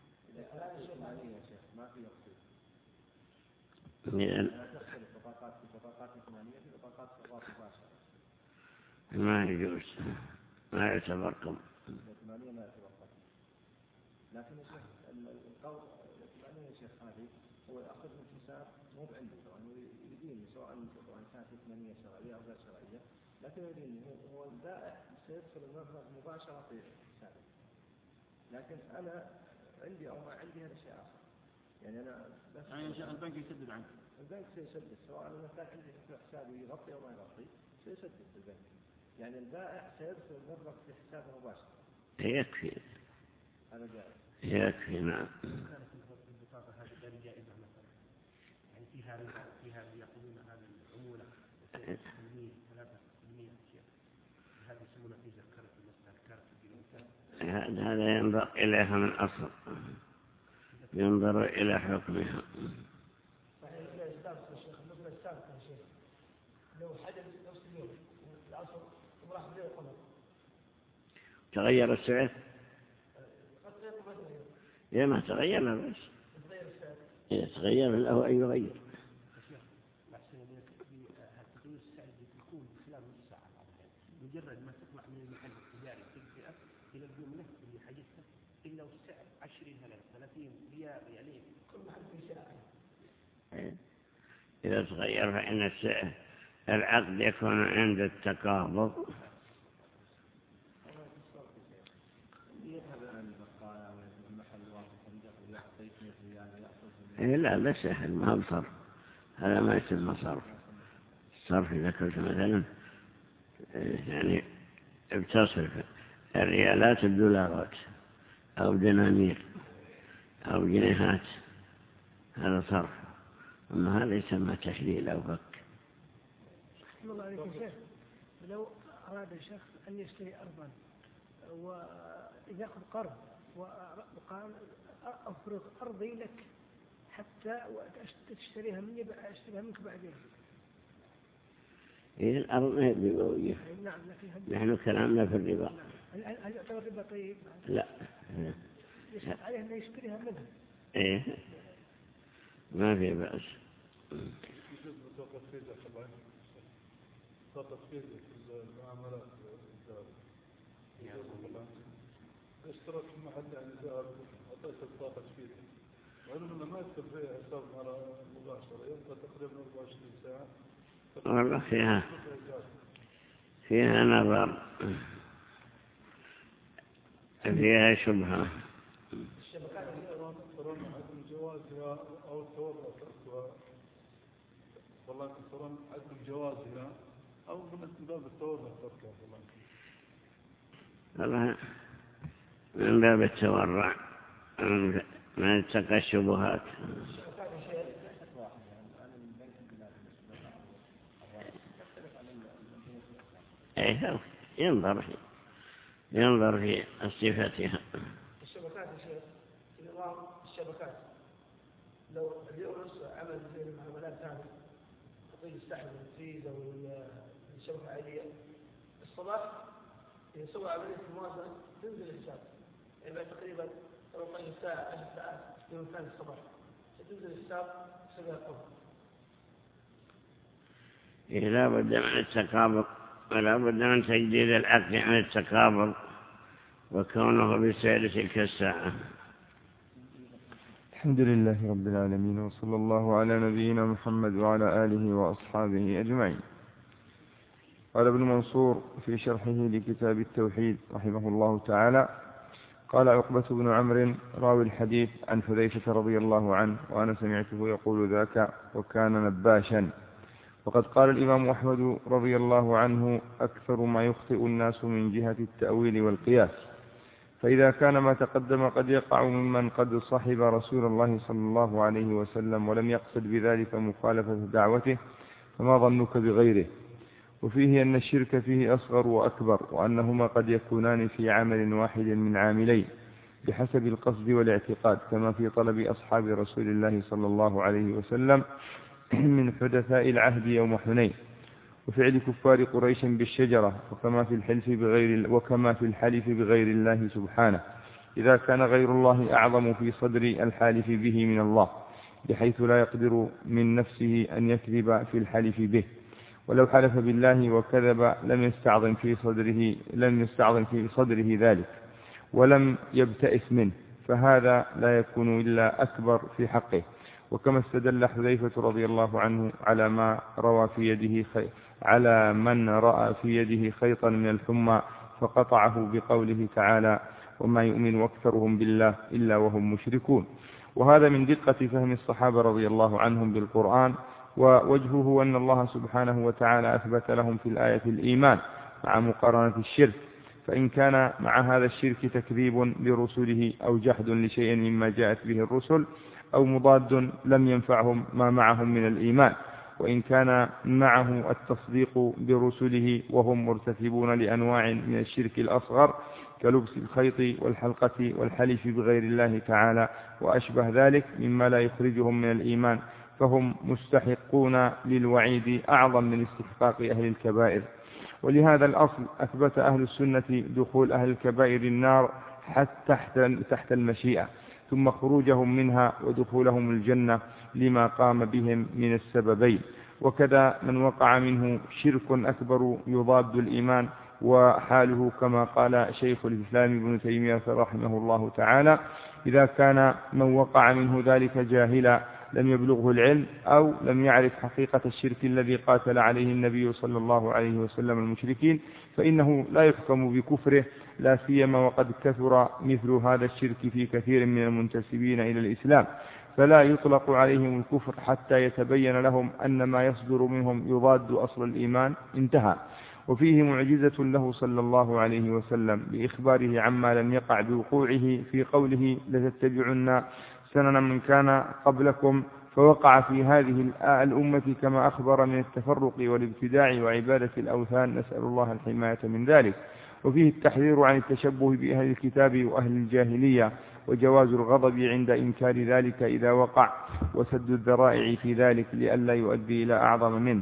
ما يجوز ما يعتبر قبض. لكن يا شيخ القول الثمانية يا شيخ هذه هو يأخذ من حساب مو بعندي لأنه يديني سواء كانت ثمانية شرعية أو غير شرعية لكن يديني هو البائع سيدخل المبلغ مباشرة في حسابي لكن أنا عندي أو ما عندي هذا شيء آخر يعني أنا بس يعني يا شيخ البنك يسدد عنك. البنك سيسدد سواء أنا كان عندي في حسابي يغطي أو ما يغطي سيسدد البنك يعني البائع سيدخل المبلغ في حسابه مباشرة. يكفي هذا جائز. يكفي نعم. كانت البطاقة هذه جائزة مثلا يعني فيها ربا فيها يأخذون هذا العمولة بالمية ثلاثة بالمية أشياء هذا يسمونه في ذكرة المسألة كارت هذا هذا ينظر إليها من أصل ينظر إلى حكمها. صحيح الإسلام يا شيخ مثل السابق يا شيخ لو حدث نفس اليوم العصر وراح بدأ القمر تغير السعر؟ إذا ما تغير لا بأس. إذا تغير له أن يغير. تغيير السعر يكون خلال نص ساعة مجرد ما تطلع من المحل التجاري تلقى إلى الجملة اللي حاجتها إلا والسعر عشرين هلال ثلاثين ريال يعني كل محل في سعر. إذا تغير فإن السعر العقد يكون عند التقابض. إيه لا لا سهل ما بصرف هذا ما يسمى صرف. الصرف إذا كنت مثلا يعني بتصرف الريالات الدولارات أو دنانير أو جنيهات هذا صرف أما هذا يسمى تحليل أو فك. الله عليك يا شيخ لو أراد الشخص أن يشتري أرضا ويأخذ قرض وقال أفرض أرضي لك حتى تشتريها مني أشتريها منك بعدين. إيه الأرض ما يبي بوجه. نعم نحن كلامنا في الربا. هل يعتبر ربا طيب؟ لا. يشترط عليه أنه يشتريها منها. إيه ما في بأس. فقط في المعاملات اشترك في محل يعني ذهب أعطيت الطاقة فيه وعلم أنه ما يكتب فيها حساب مرة مباشرة يبقى تقريبا أربعة وعشرين ساعة. والله فيها فيها نظر فيها شبهة. ترون عدم جوازها أو التورط والله ترون عدم جوازها أو من باب التورط والله من باب التورع ما يتقى الشبهات. ايه ينظر في ينظر في صفتها. الشبكات يا شيخ في نظام الشبكات لو اليونس عمل زي المعاملات هذه تقييد السحب والتفريز او الشبكه العاديه الصباح يسوي عمليه الموازنه تنزل الحساب يعني بعد تقريبا ربع ساعه عشر ساعات يوم ثاني الصباح تنزل الحساب تسوي القبض. لا بد من التقابض ولا بد من تجديد العقد عن التقابض وكونه بسير تلك الساعة. الحمد لله رب العالمين، وصلى الله على نبينا محمد وعلى آله وأصحابه أجمعين. قال ابن منصور في شرحه لكتاب التوحيد رحمه الله تعالى: قال عقبة بن عمرو راوي الحديث عن حذيفة رضي الله عنه، وأنا سمعته يقول ذاك وكان نباشا. وقد قال الإمام أحمد رضي الله عنه: أكثر ما يخطئ الناس من جهة التأويل والقياس، فإذا كان ما تقدم قد يقع ممن قد صحب رسول الله صلى الله عليه وسلم ولم يقصد بذلك مخالفة دعوته، فما ظنك بغيره؟ وفيه أن الشرك فيه أصغر وأكبر، وأنهما قد يكونان في عمل واحد من عاملين بحسب القصد والاعتقاد، كما في طلب أصحاب رسول الله صلى الله عليه وسلم من حدثاء العهد يوم حنين، وفعل كفار قريش بالشجرة، وكما في الحلف بغير وكما في الحلف بغير الله سبحانه، إذا كان غير الله أعظم في صدر الحالف به من الله، بحيث لا يقدر من نفسه أن يكذب في الحلف به، ولو حلف بالله وكذب لم يستعظم في صدره لم يستعظم في صدره ذلك ولم يبتئس منه، فهذا لا يكون إلا أكبر في حقه. وكما استدل حذيفة رضي الله عنه على ما روى في يده خي... على من رأى في يده خيطا من الحمى فقطعه بقوله تعالى: وما يؤمن أكثرهم بالله إلا وهم مشركون. وهذا من دقة فهم الصحابة رضي الله عنهم بالقرآن، ووجهه أن الله سبحانه وتعالى أثبت لهم في الآية الإيمان مع مقارنة الشرك، فإن كان مع هذا الشرك تكذيب لرسله أو جحد لشيء مما جاءت به الرسل أو مضاد لم ينفعهم ما معهم من الإيمان، وإن كان معه التصديق برسله وهم مرتكبون لأنواع من الشرك الأصغر كلبس الخيط والحلقة والحلف بغير الله تعالى وأشبه ذلك مما لا يخرجهم من الإيمان، فهم مستحقون للوعيد أعظم من استحقاق أهل الكبائر. ولهذا الأصل أثبت أهل السنة دخول أهل الكبائر النار حتى تحت المشيئة، ثم خروجهم منها ودخولهم الجنة لما قام بهم من السببين. وكذا من وقع منه شرك أكبر يضاد الإيمان، وحاله كما قال شيخ الإسلام ابن تيمية رحمه الله تعالى: إذا كان من وقع منه ذلك جاهلا لم يبلغه العلم أو لم يعرف حقيقة الشرك الذي قاتل عليه النبي صلى الله عليه وسلم المشركين، فإنه لا يحكم بكفره، لا سيما وقد كثر مثل هذا الشرك في كثير من المنتسبين إلى الإسلام، فلا يطلق عليهم الكفر حتى يتبين لهم أن ما يصدر منهم يضاد أصل الإيمان. انتهى. وفيه معجزة له صلى الله عليه وسلم بإخباره عما لم يقع بوقوعه في قوله: لتتبعن سنن من كان قبلكم، فوقع في هذه الأمة كما أخبر من التفرق والابتداع وعبادة الأوثان، نسأل الله الحماية من ذلك. وفيه التحذير عن التشبه بأهل الكتاب وأهل الجاهلية، وجواز الغضب عند إنكار ذلك إذا وقع، وسد الذرائع في ذلك لئلا يؤدي إلى أعظم منه.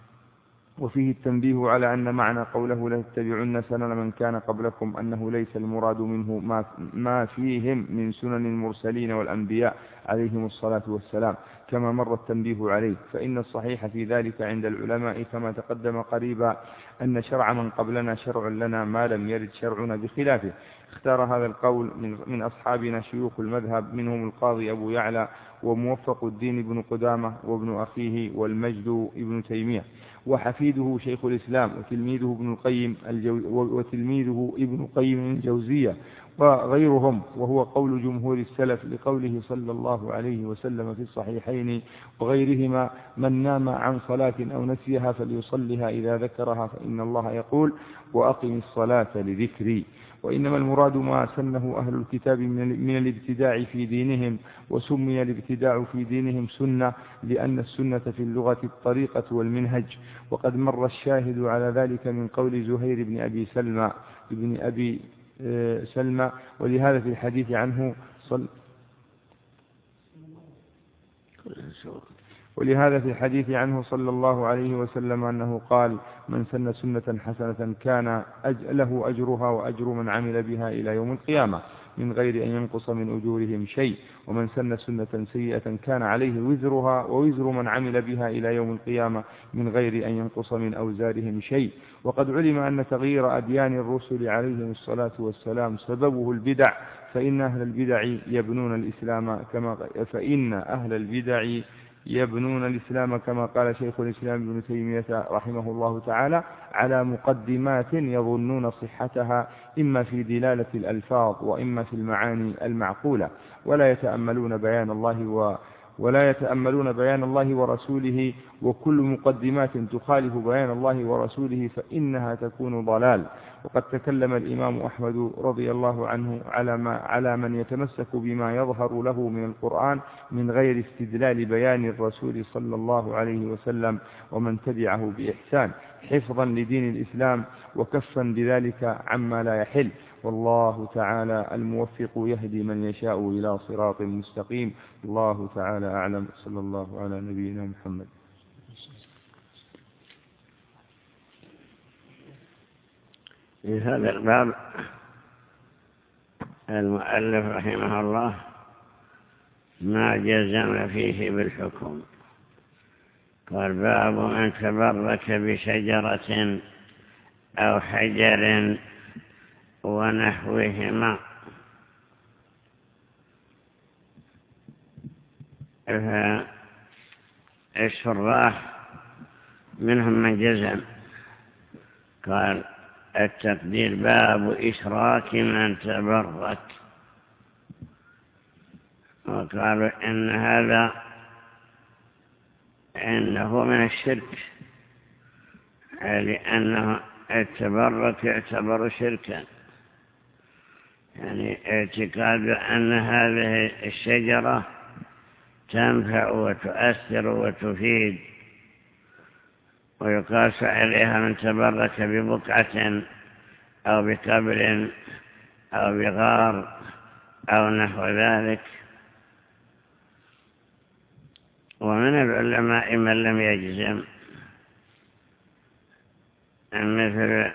وفيه التنبيه على أن معنى قوله لتتبعن سنن من كان قبلكم أنه ليس المراد منه ما, ما فيهم من سنن المرسلين والأنبياء عليهم الصلاة والسلام، كما مر التنبيه عليه، فإن الصحيح في ذلك عند العلماء كما تقدم قريبا أن شرع من قبلنا شرع لنا ما لم يرد شرعنا بخلافه. اختار هذا القول من, من أصحابنا شيوخ المذهب، منهم القاضي أبو يعلى وموفق الدين بن قدامة وابن أخيه والمجد ابن تيمية، وحفيده شيخ الإسلام، وتلميذه ابن القيم الجو وتلميذه ابن القيم الجوزية وغيرهم، وهو قول جمهور السلف لقوله صلى الله عليه وسلم في الصحيحين وغيرهما: من نام عن صلاة أو نسيها فليصلها إذا ذكرها، فإن الله يقول: وأقم الصلاة لذكري. وإنما المراد ما سنه أهل الكتاب من الابتداع في دينهم، وسمي الابتداع في دينهم سنة لأن السنة في اللغة الطريقة والمنهج، وقد مر الشاهد على ذلك من قول زهير بن أبي سلمى ابن أبي سلمى. ولهذا في الحديث عنه صل ولهذا في الحديث عنه صلى الله عليه وسلم أنه قال: من سن سنة حسنة كان أج له أجرها وأجر من عمل بها إلى يوم القيامة. من غير أن ينقص من أجورهم شيء، ومن سن سنة سيئة كان عليه وزرها ووزر من عمل بها إلى يوم القيامة من غير أن ينقص من أوزارهم شيء. وقد علم أن تغيير أديان الرسل عليهم الصلاة والسلام سببه البدع، فإن أهل البدع يبنون الإسلام كما فإن أهل البدع يبنون الإسلام كما قال شيخ الإسلام ابن تيمية رحمه الله تعالى على مقدمات يظنون صحتها إما في دلالة الألفاظ وإما في المعاني المعقولة، ولا يتأملون بيان الله و ولا يتأملون بيان الله ورسوله، وكل مقدمات تخالف بيان الله ورسوله فإنها تكون ضلال. وقد تكلم الإمام أحمد رضي الله عنه على, ما على من يتمسك بما يظهر له من القرآن من غير استدلال بيان الرسول صلى الله عليه وسلم ومن تبعه بإحسان، حفظا لدين الإسلام وكفا بذلك عما لا يحل. والله تعالى الموفق يهدي من يشاء إلى صراط مستقيم. الله تعالى أعلم. صلى الله على نبينا محمد. في هذا الباب المؤلف رحمه الله ما جزم فيه بالحكم، قال باب من تبرك بشجرة أو حجر ونحوهما. الشراح منهم من جزم، قال التقدير باب إشراك من تبرك، وقالوا إن هذا إنه من الشرك، لأنه التبرك يعتبر شركا، يعني اعتقاد أن هذه الشجرة تنفع وتؤثر وتفيد، ويقاس عليها من تبرك ببقعة أو بقبر أو بغار أو نحو ذلك. ومن العلماء من لم يجزم، مثل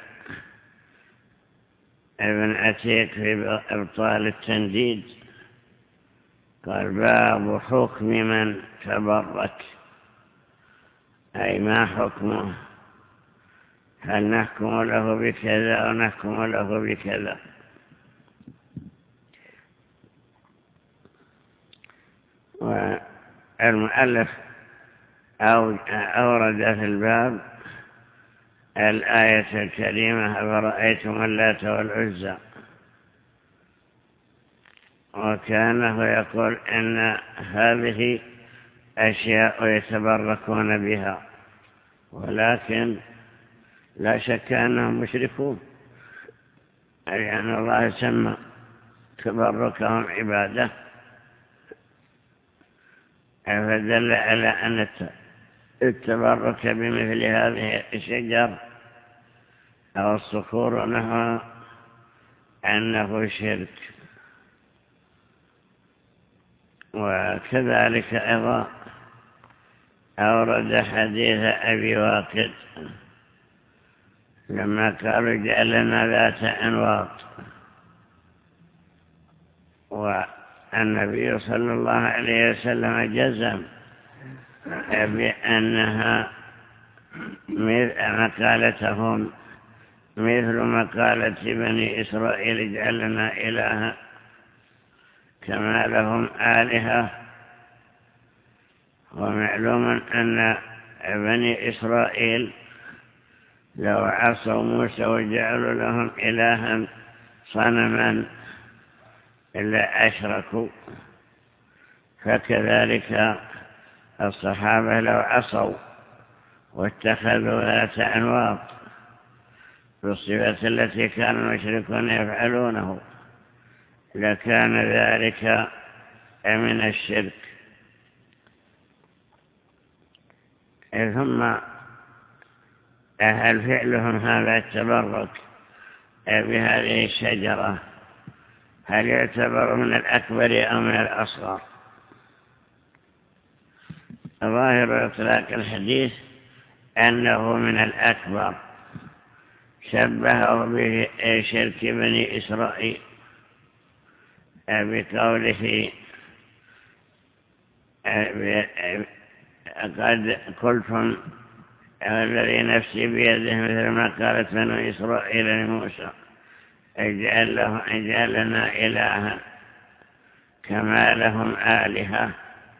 ابن عتيق في إبطال التنديد قال باب حكم من تبرك، أي ما حكمه، هل نحكم له بكذا أو نحكم له بكذا. والمؤلف أورد في الباب الآية الكريمة أفرأيتم اللات والعزى، وكانه يقول إن هذه أشياء يتبركون بها، ولكن لا شك أنهم مشركون، أي أن الله سمى تبركهم عبادة، فدل على أن التبرك بمثل هذه الشجر أو الصخور نحو أنه شرك. وكذلك أيضا أورد حديث أبي واقد لما قالوا جعل لنا ذات أنواط، والنبي صلى الله عليه وسلم جزم بأنها مقالتهم مثل مقالة بني إسرائيل اجعل لنا إلها كما لهم آلهة. ومعلوم أن بني إسرائيل لو عصوا موسى وجعلوا لهم إلها صنما إلا أشركوا، فكذلك الصحابة لو عصوا واتخذوا ذات أنواط بالصفات التي كان المشركون يفعلونه لكان ذلك من الشرك. ثم هل فعلهم هذا التبرك بهذه الشجرة هل يعتبر من الأكبر أو من الأصغر؟ ظاهر إطلاق الحديث أنه من الأكبر، شبهه به شرك بني إسرائيل، بقوله قد قلتم الذي نفسي بيده مثل ما قالت بنو إسرائيل لموسى اجعل, له اجعل لنا إلها كما لهم آلهة.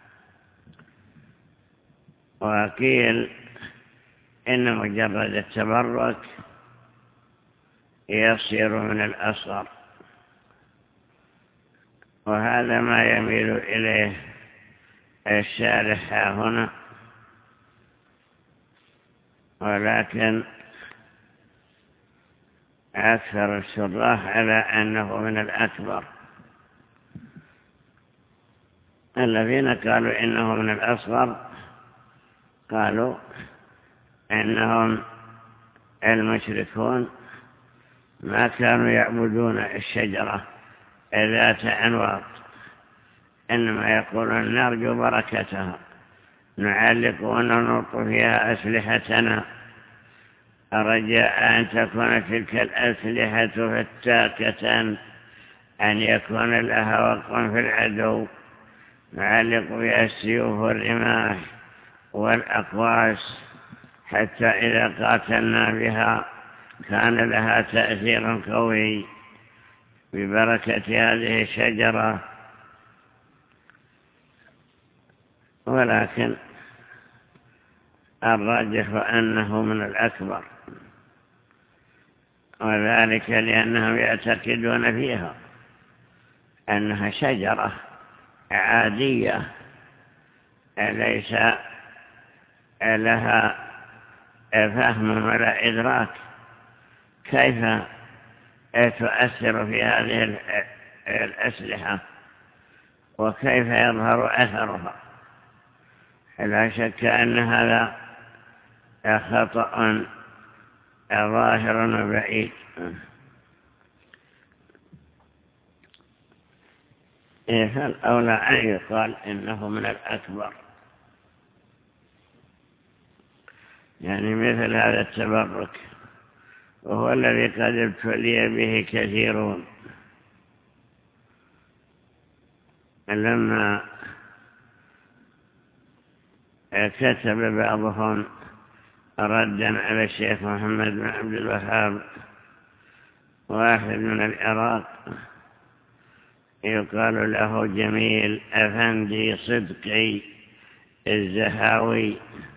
وقيل إن مجرد التبرك يصير من الأصغر، وهذا ما يميل إليه الشارح هنا، ولكن أكثر الشراح على أنه من الأكبر. الذين قالوا إنه من الأصغر قالوا إنهم المشركون ما كانوا يعبدون الشجرة ذات أنواط، إنما يقولون نرجو بركتها، نعلق وننط فيها أسلحتنا رجاء أن تكون تلك الأسلحة فتاكة أن يكون لها وقع في العدو، نعلق بها السيوف والرماح والأقواس حتى إذا قاتلنا بها كان لها تأثير قوي ببركة هذه الشجرة. ولكن الراجح أنه من الأكبر، وذلك لأنهم يعتقدون فيها أنها شجرة عادية ليس لها فهم ولا إدراك، كيف تؤثر في هذه الأسلحة وكيف يظهر أثرها. لا شك أن هذا خطأ ظاهر وبعيد. فالأولى أن يقال إنه من الأكبر، يعني مثل هذا التبرك، وهو الذي قد ابتلي به كثيرون. لما كتب بعضهم ردا على الشيخ محمد بن عبد الوهاب، واحد من العراق يقال له جميل أفندي صدقي الزهاوي،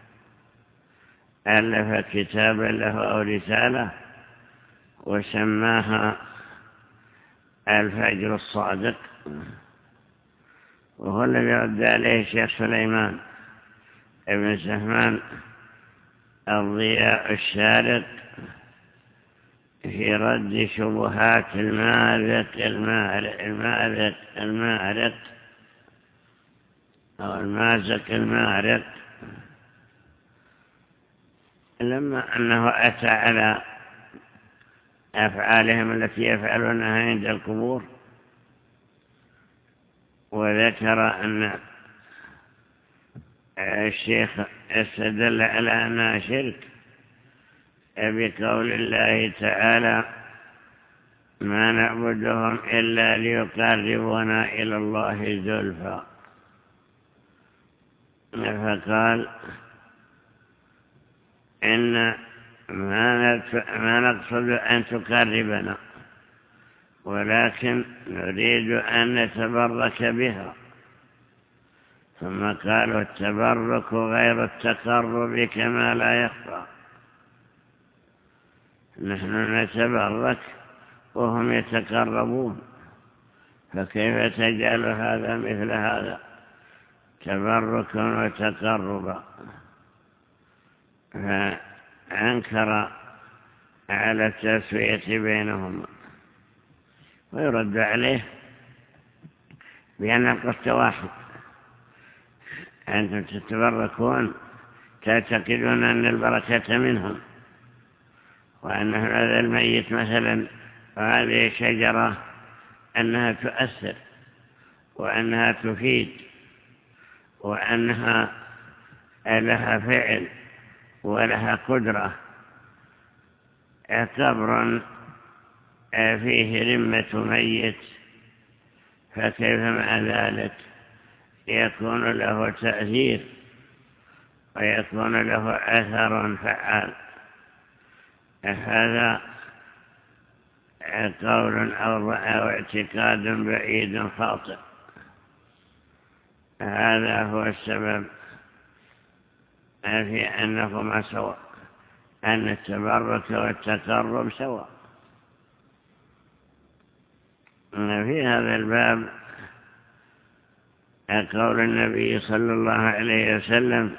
ألف كتابا له أو رسالة وسماها الفجر الصادق، وهو الذي رد عليه الشيخ سليمان ابن سهمان الضياء الشارق في رد شبهات المارق المارق المارق المارق أو المازق المارق، لما أنه أتى على أفعالهم التي يفعلونها عند القبور، وذكر أن الشيخ استدل على أنها شرك بقول الله تعالى ما نعبدهم إلا ليقربونا إلى الله زلفى، فقال إن ما نقصد أن تقربنا، ولكن نريد أن نتبرك بها. ثم قالوا التبرك غير التقرب كما لا يخفى، نحن نتبرك وهم يتقربون، فكيف تجعل هذا مثل هذا تبرك وتقربا؟ فأنكر على التسوية بينهما، ويرد عليه بأن القصد واحد، أنتم تتبركون تعتقدون أن البركة منهم، وأن هذا الميت مثلا وهذه الشجرة أنها تؤثر وأنها تفيد وأنها لها فعل ولها قدرة. قبر فيه رمة ميت فكيف مع ذلك يكون له تأثير ويكون له أثر فعال. هذا قول أو اعتقاد بعيد خاطئ. هذا هو السبب في أنهما سواء، أن التبرك والتقرب سواء. في هذا الباب قول النبي صلى الله عليه وسلم: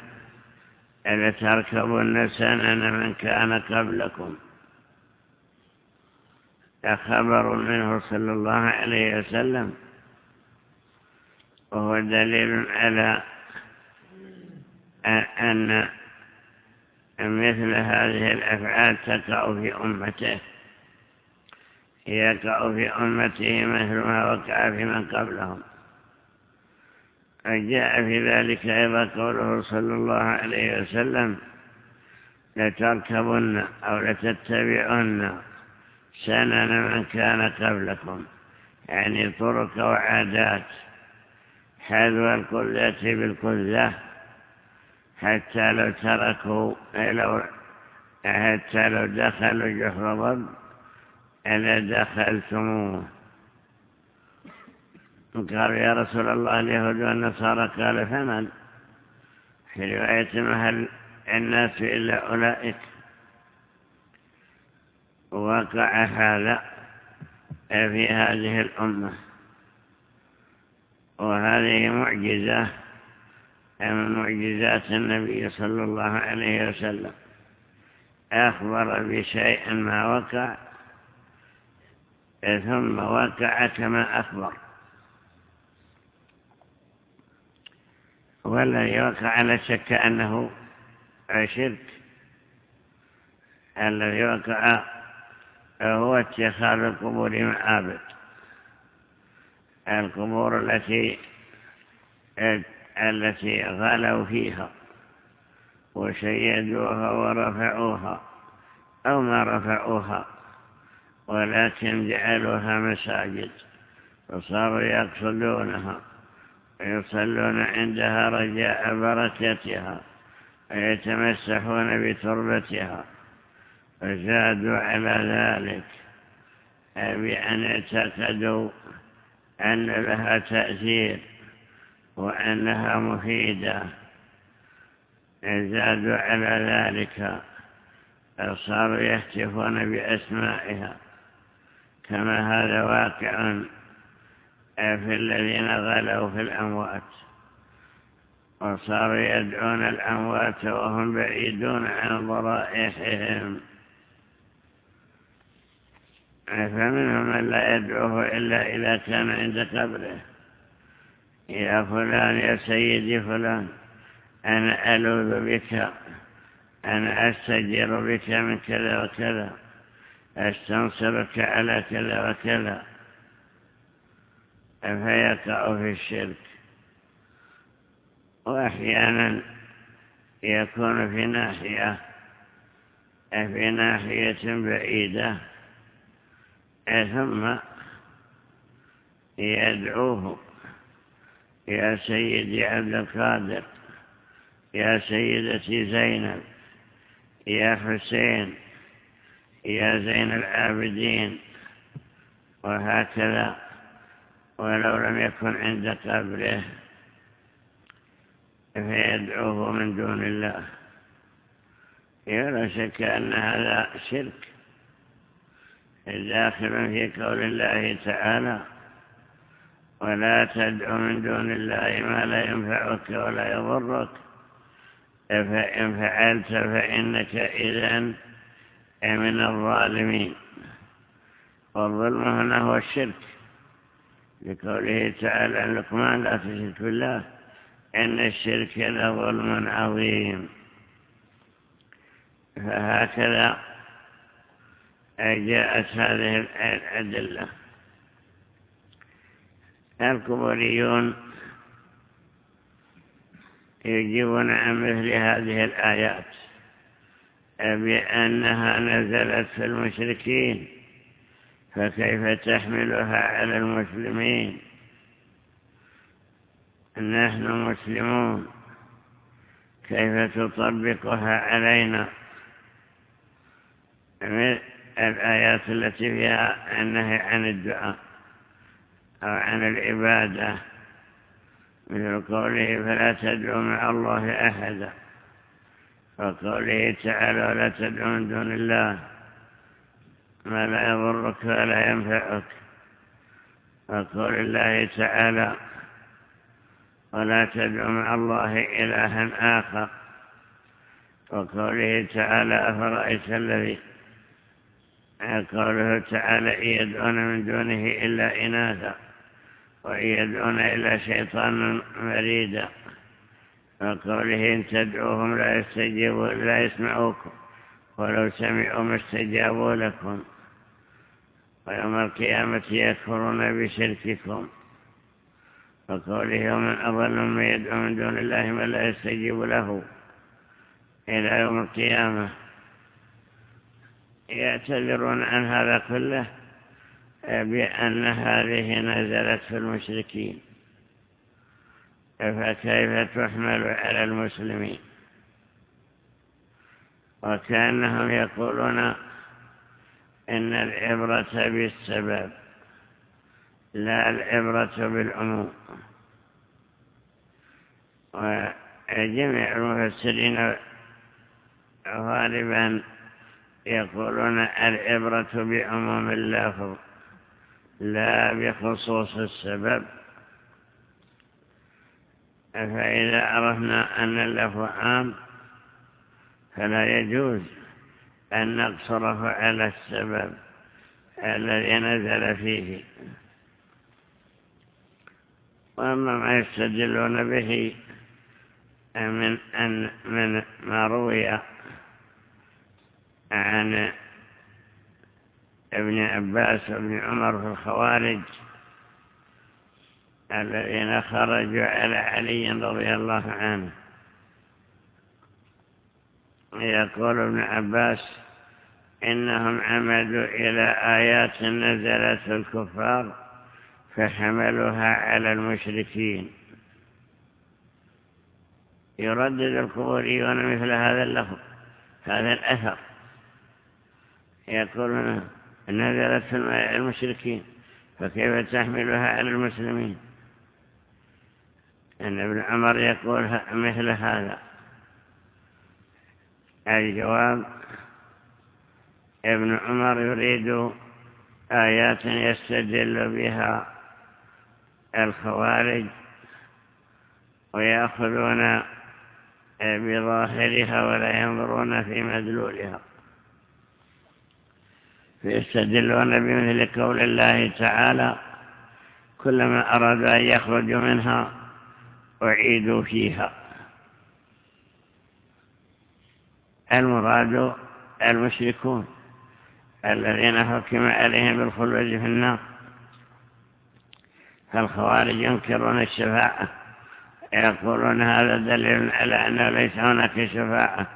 لتركبن سنن من كان قبلكم. خبر منه صلى الله عليه وسلم، وهو دليل على أن مثل هذه الأفعال تقع في أمته، يقع في أمته مثل ما وقع في من قبلهم. جاء في ذلك أيضا قوله صلى الله عليه وسلم: لتركبن أو لتتبعن سنن من كان قبلكم، يعني طرق وعادات، حذو القلة بالقلة، حتى لو تركوا لو حتى لو دخلوا جحر ضب لدخلتموه. قالوا: يا رسول الله اليهود والنصارى. قال: فمن؟ في رواية: ما الناس إلا أولئك. وقع هذا في هذه الأمة، وهذه معجزة من معجزات النبي صلى الله عليه وسلم. أخبر بشيء ما وقع ثم وقع كما أخبر. والذي وقع لا شك أنه شرك. الذي وقع هو اتخاذ القبور معابد، القبور التي التي غلوا فيها وشيدوها ورفعوها أو ما رفعوها، ولكن جعلوها مساجد وصاروا يقصدونها ويصلون عندها رجاء بركتها ويتمسحون بتربتها، وزادوا على ذلك بأن اعتقدوا أن لها تأثير وأنها مفيدة. زادوا على ذلك، صاروا يهتفون بأسمائها، كما هذا واقع في الذين غلوا في الأموات، وصاروا يدعون الأموات وهم بعيدون عن ضرائحهم. فمنهم من لا يدعوه إلا إذا كان عند قبره: يا فلان، يا سيدي فلان، أنا ألوذ بك، أنا أستجير بك من كذا وكذا، أستنصرك على كذا وكذا. فيقع في الشرك. وأحيانا يكون في ناحية في ناحية بعيدة، ثم يدعوه: يا سيدي عبد القادر، يا سيدتي زينب، يا حسين، يا زين العابدين، وهكذا، ولو لم يكن عند قبره فيدعوه من دون الله. لا شك أن هذا شرك داخل في قول الله تعالى: ولا تدع من دون الله ما لا ينفعك ولا يضرك، فإن فعلت فإنك إذن من الظالمين. والظلم هنا هو الشرك، لقوله تعالى عن لقمان: لا تشرك بالله إن الشرك لظلم عظيم. فهكذا جاءت هذه الأدلة. القبوريون يجيبون عن مثل هذه الآيات بأنها نزلت في المشركين، فكيف تحملها على المسلمين؟ نحن مسلمون كيف تطبقها علينا؟ الآيات التي فيها النهي عن الدعاء أو عن العبادة، مثل قوله فلا تدعوا مع الله أحدا، وقوله تعالى ولا تدعوا من دون الله ما لا يضرك ولا ينفعك، وقول الله تعالى ولا تدعوا مع الله إلها آخر، وقوله تعالى أفرأيت الذي قوله تعالى إن يدعون من دونه إلا إناثا وإن يدعون إلا شيطانا مريدا، وقوله إن تدعوهم لا يستجيبوا لا يسمعوكم ولو سمعوا ما استجابوا لكم ويوم القيامة يكفرون بشرككم، وقوله ومن أضل من يدعو من دون الله من لا يستجيب له إلى يوم القيامة. يعتذرون عن هذا كله بأن هذه نزلت في المشركين، فكيف تحمل على المسلمين؟ وكأنهم يقولون إن العبرة بالسبب لا العبرة بالعموم. وجميع المفسرين غالبا يقولون العبرة بعموم اللفظ لا بخصوص السبب، فإذا عرفنا أن اللفظ عام فلا يجوز أن نقصره على السبب الذي نزل فيه. وأما ما يستدلون به من أن من ما روي عن ابن عباس وابن عمر في الخوارج الذين خرجوا على علي رضي الله عنه، يقول ابن عباس إنهم عمدوا إلى آيات نزلت في الكفار فحملوها على المشركين. يردد القبوريون مثل هذا اللفظ هذا الأثر، يقولون نزلت في المشركين فكيف تحملها على المسلمين؟ أن ابن عمر يقول مثل هذا. الجواب ابن عمر يريد آيات يستدل بها الخوارج ويأخذون بظاهرها ولا ينظرون في مدلولها، فيستدلون بمثل قول الله تعالى كلما أرادوا أن يخرجوا منها أعيدوا فيها. المراد المشركون الذين حكم عليهم بالخلود في النار، فالخوارج ينكرون الشفاعة، يقولون هذا دليل على أنه ليس هناك شفاعة،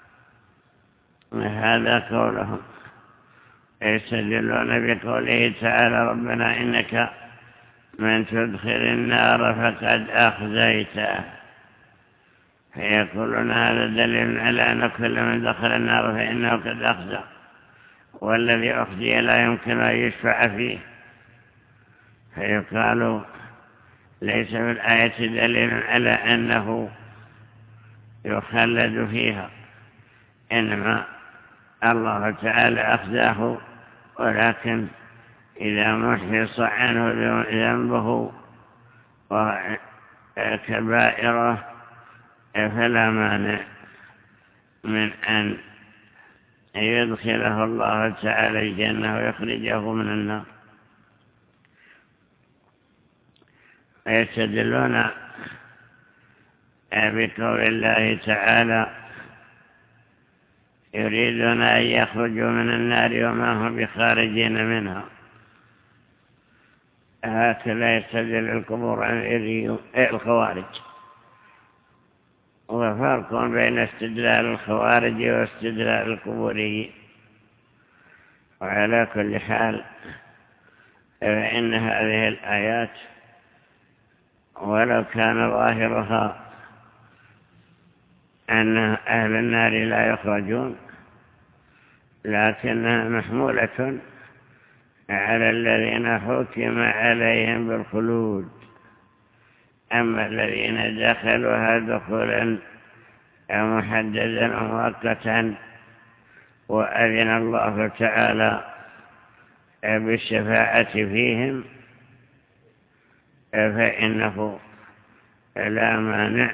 هذا قولهم. يستدلون بقوله تعالى ربنا إنك من تدخل النار فقد أخزيته، فيقولون هذا دليل على أن كل من دخل النار فإنه قد أخزى، والذي أخزي لا يمكن أن يشفع فيه. فيقال ليس في الآية دليل على أنه يخلد فيها، إنما الله تعالى أخزاه، ولكن إذا محص عنه ذنبه وكبائره فلا مانع من أن يدخله الله تعالى الجنة ويخرجه من النار. ويستدلون بقول الله تعالى يريدون أن يخرجوا من النار وما هم بخارجين منها. هكذا يستدل القبور عن الخوارج. وفرق بين استدلال الخوارج واستدلال القبوري. وعلى كل حال فإن هذه الآيات ولو كان ظاهرها أن أهل النار لا يخرجون، لكنها محمولة على الذين حكم عليهم بالخلود. أما الذين دخلوها دخولا محددا ومؤقتا وأذن الله تعالى بالشفاعة فيهم فإنه لا مانع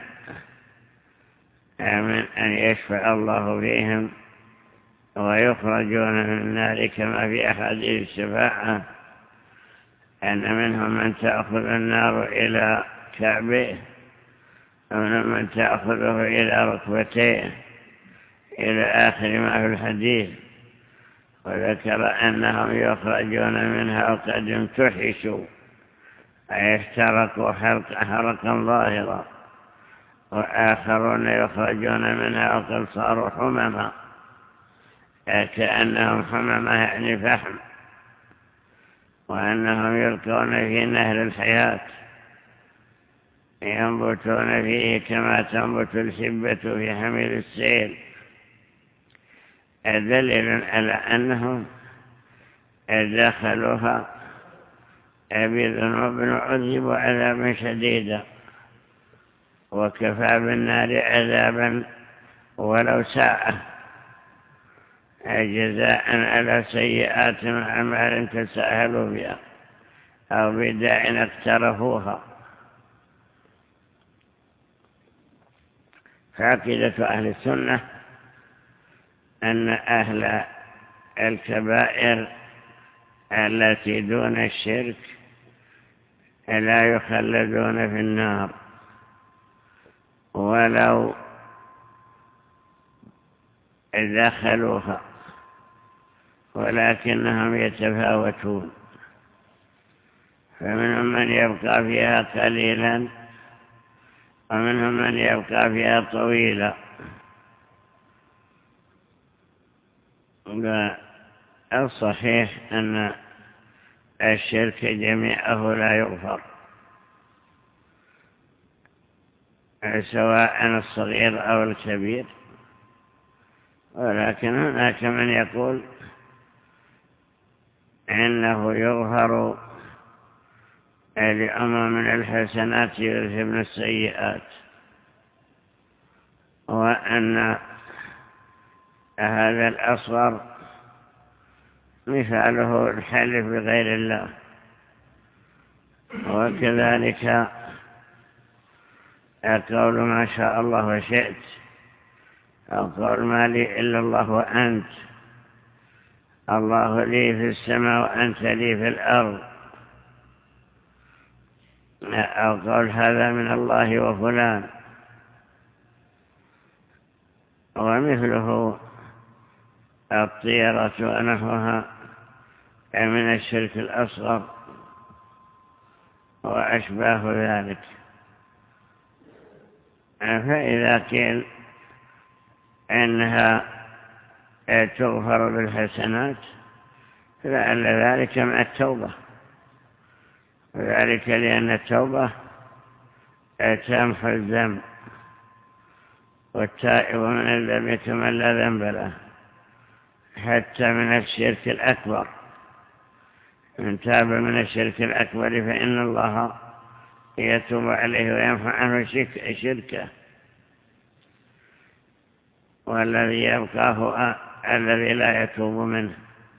من أن يشفع الله فيهم ويخرجون من النار، كما في أحاديث الشفاعة أن منهم من تأخذ النار إلى كعبه ومنهم من تأخذه إلى ركبتيه إلى آخر ما في الحديث. وذكر أنهم يخرجون منها وقد امتحشوا أي احترقوا حرقا ظاهرا، وآخرون يخرجون منها وقد صاروا حمما كأنهم حمما يعني فحم، وأنهم يلقون في نهر الحياة ينبتون فيه كما تنبت الحبة في حميل السيل، دليل على أنهم دخلوها بذنوب وعذبوا عذابا شديدا، وكفى بالنار عذابا ولو ساعة جزاء على سيئات وأعمال تساهلوا بها أو بداء اقترفوها. فعقيدة أهل السنة أن أهل الكبائر التي دون الشرك لا يخلدون في النار ولو دخلوها، ولكنهم يتفاوتون، فمنهم من يبقى فيها قليلا ومنهم من يبقى فيها طويلا. الصحيح أن الشرك جميعه لا يغفر، سواء الصغير أو الكبير، ولكن هناك من يقول إنه يغفر لأمر من الحسنات يذهبن السيئات، وأن هذا الأصغر مثاله الحلف بغير الله، وكذلك قول ما شاء الله وشئت، أو قول ما لي إلا الله وأنت، الله لي في السماء وأنت لي في الأرض، أو قول هذا من الله وفلان، ومثله الطيرة ونحوها من الشرك الأصغر وأشباه ذلك. فإذا قيل إنها تغفر بالحسنات فلعل ذلك مع التوبة، وذلك لأن التوبة تمحو الذنب، والتائب من الذنب كمن لا ذنب له، حتى من الشرك الأكبر. من تاب من الشرك الأكبر فإن الله يتوب عليه وينفع عنه شركه، والذي يبقاه الذي لا يتوب منه،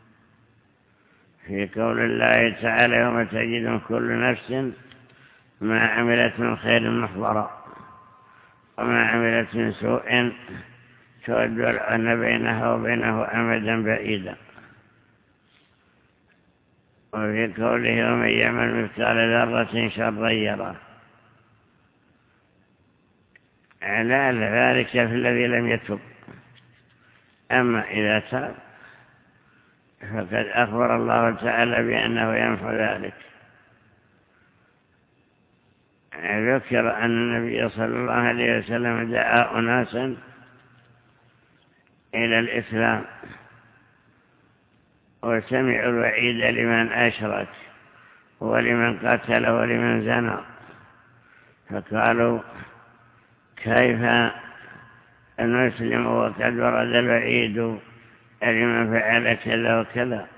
في قول الله تعالى يوم تجد كل نفس ما عملت من خير محضرا وما عملت من سوء تود أن بينها وبينه أمدا بعيدا. وفي قوله ومن يعمل مثقال ذرة شرا يره، على ذلك في الذي لم يتب. أما إذا تاب فقد أخبر الله تعالى بأنه ينفع ذلك. ذكر أن النبي صلى الله عليه وسلم دعا أناسا إلى الإسلام وسمعوا الوعيد لمن أشرك ولمن قتل ولمن زنى، فقالوا كيف نسلم وقد ورد الوعيد لمن فعل كذا وكذا؟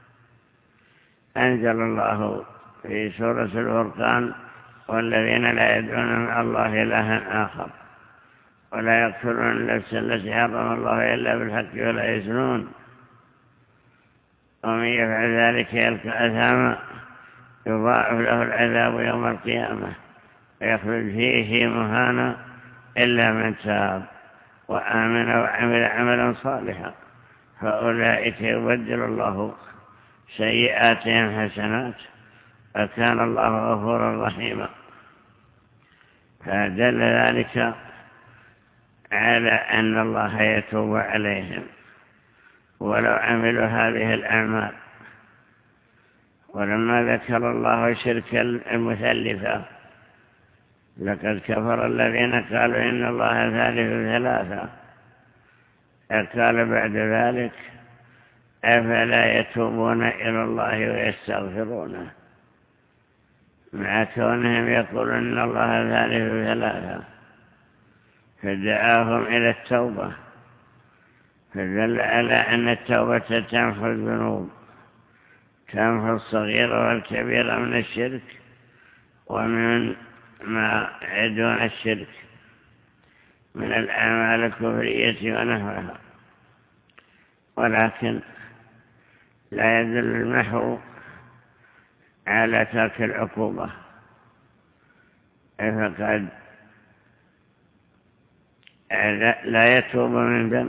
أنزل الله في سورة الفرقان: والذين لا يدعون مع الله إلها آخر ولا يقتلون النفس التي حرم الله إلا بالحق ولا يزنون ومن يفعل ذلك يلقى أثاما يضاعف له العذاب يوم القيامة ويخلد فيه مهانا إلا من تاب وآمن وعمل عملا صالحا فأولئك يبدل الله سيئاتهم حسنات وكان الله غفورا رحيما. فدل ذلك على أن الله يتوب عليهم ولو عملوا هذه الأعمال. ولما ذكر الله شرك المثلثة: لقد كفر الذين قالوا إن الله ثالث ثلاثة، قال بعد ذلك: أفلا يتوبون إلى الله ويستغفرونه، مع كونهم يقولون إن الله ثالث ثلاثة، فدعاهم إلى التوبة. فدل على أن التوبة تمحو الذنوب، تمحو الصغيرة والكبيرة من الشرك ومن ما دون الشرك من الأعمال الكفرية ونحوها. ولكن لا يدل المحو على ترك العقوبة، فقد لا يتوب من ذنب،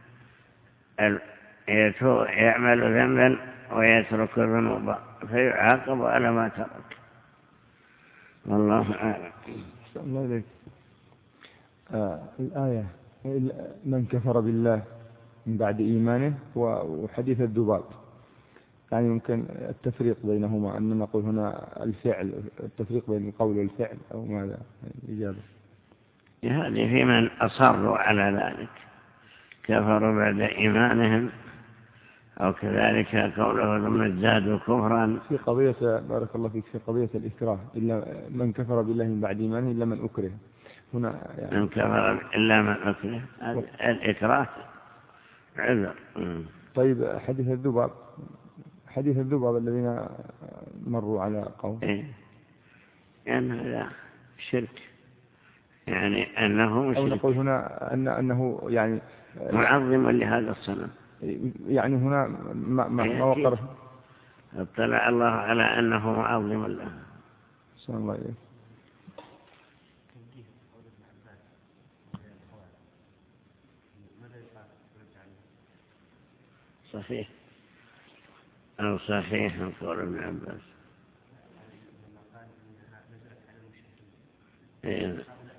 يعمل ذنبا ويترك ذنوبا فيعاقب على ما ترك. والله أعلم. الله إليك. آه الآية: من كفر بالله من بعد إيمانه وحديث الذباب، يعني يمكن التفريق بينهما، أن نقول هنا الفعل، التفريق بين القول والفعل، أو ماذا الإجابة؟ هذه في من أصروا على ذلك كفروا بعد إيمانهم، أو كذلك قوله ثم ازدادوا كفرا. في قضية بارك الله فيك في قضية الإكراه: إلا من كفر بالله من بعد إيمانه إلا من أكره. هنا يعني من كفر إلا من أكره، الإكراه عذر. طيب حديث الذباب، حديث الذباب الذين مروا على قوم، إيه؟ يعني هذا شرك، يعني أنه مشرك. أو نقول هنا أن أنه يعني معظم لهذا الصنم، يعني هنا ما, ما, ما وقر. اطلع الله على أنه معظم له. صلى الله عليه. صحيح أو صحيح قول ابن عباس. إيه.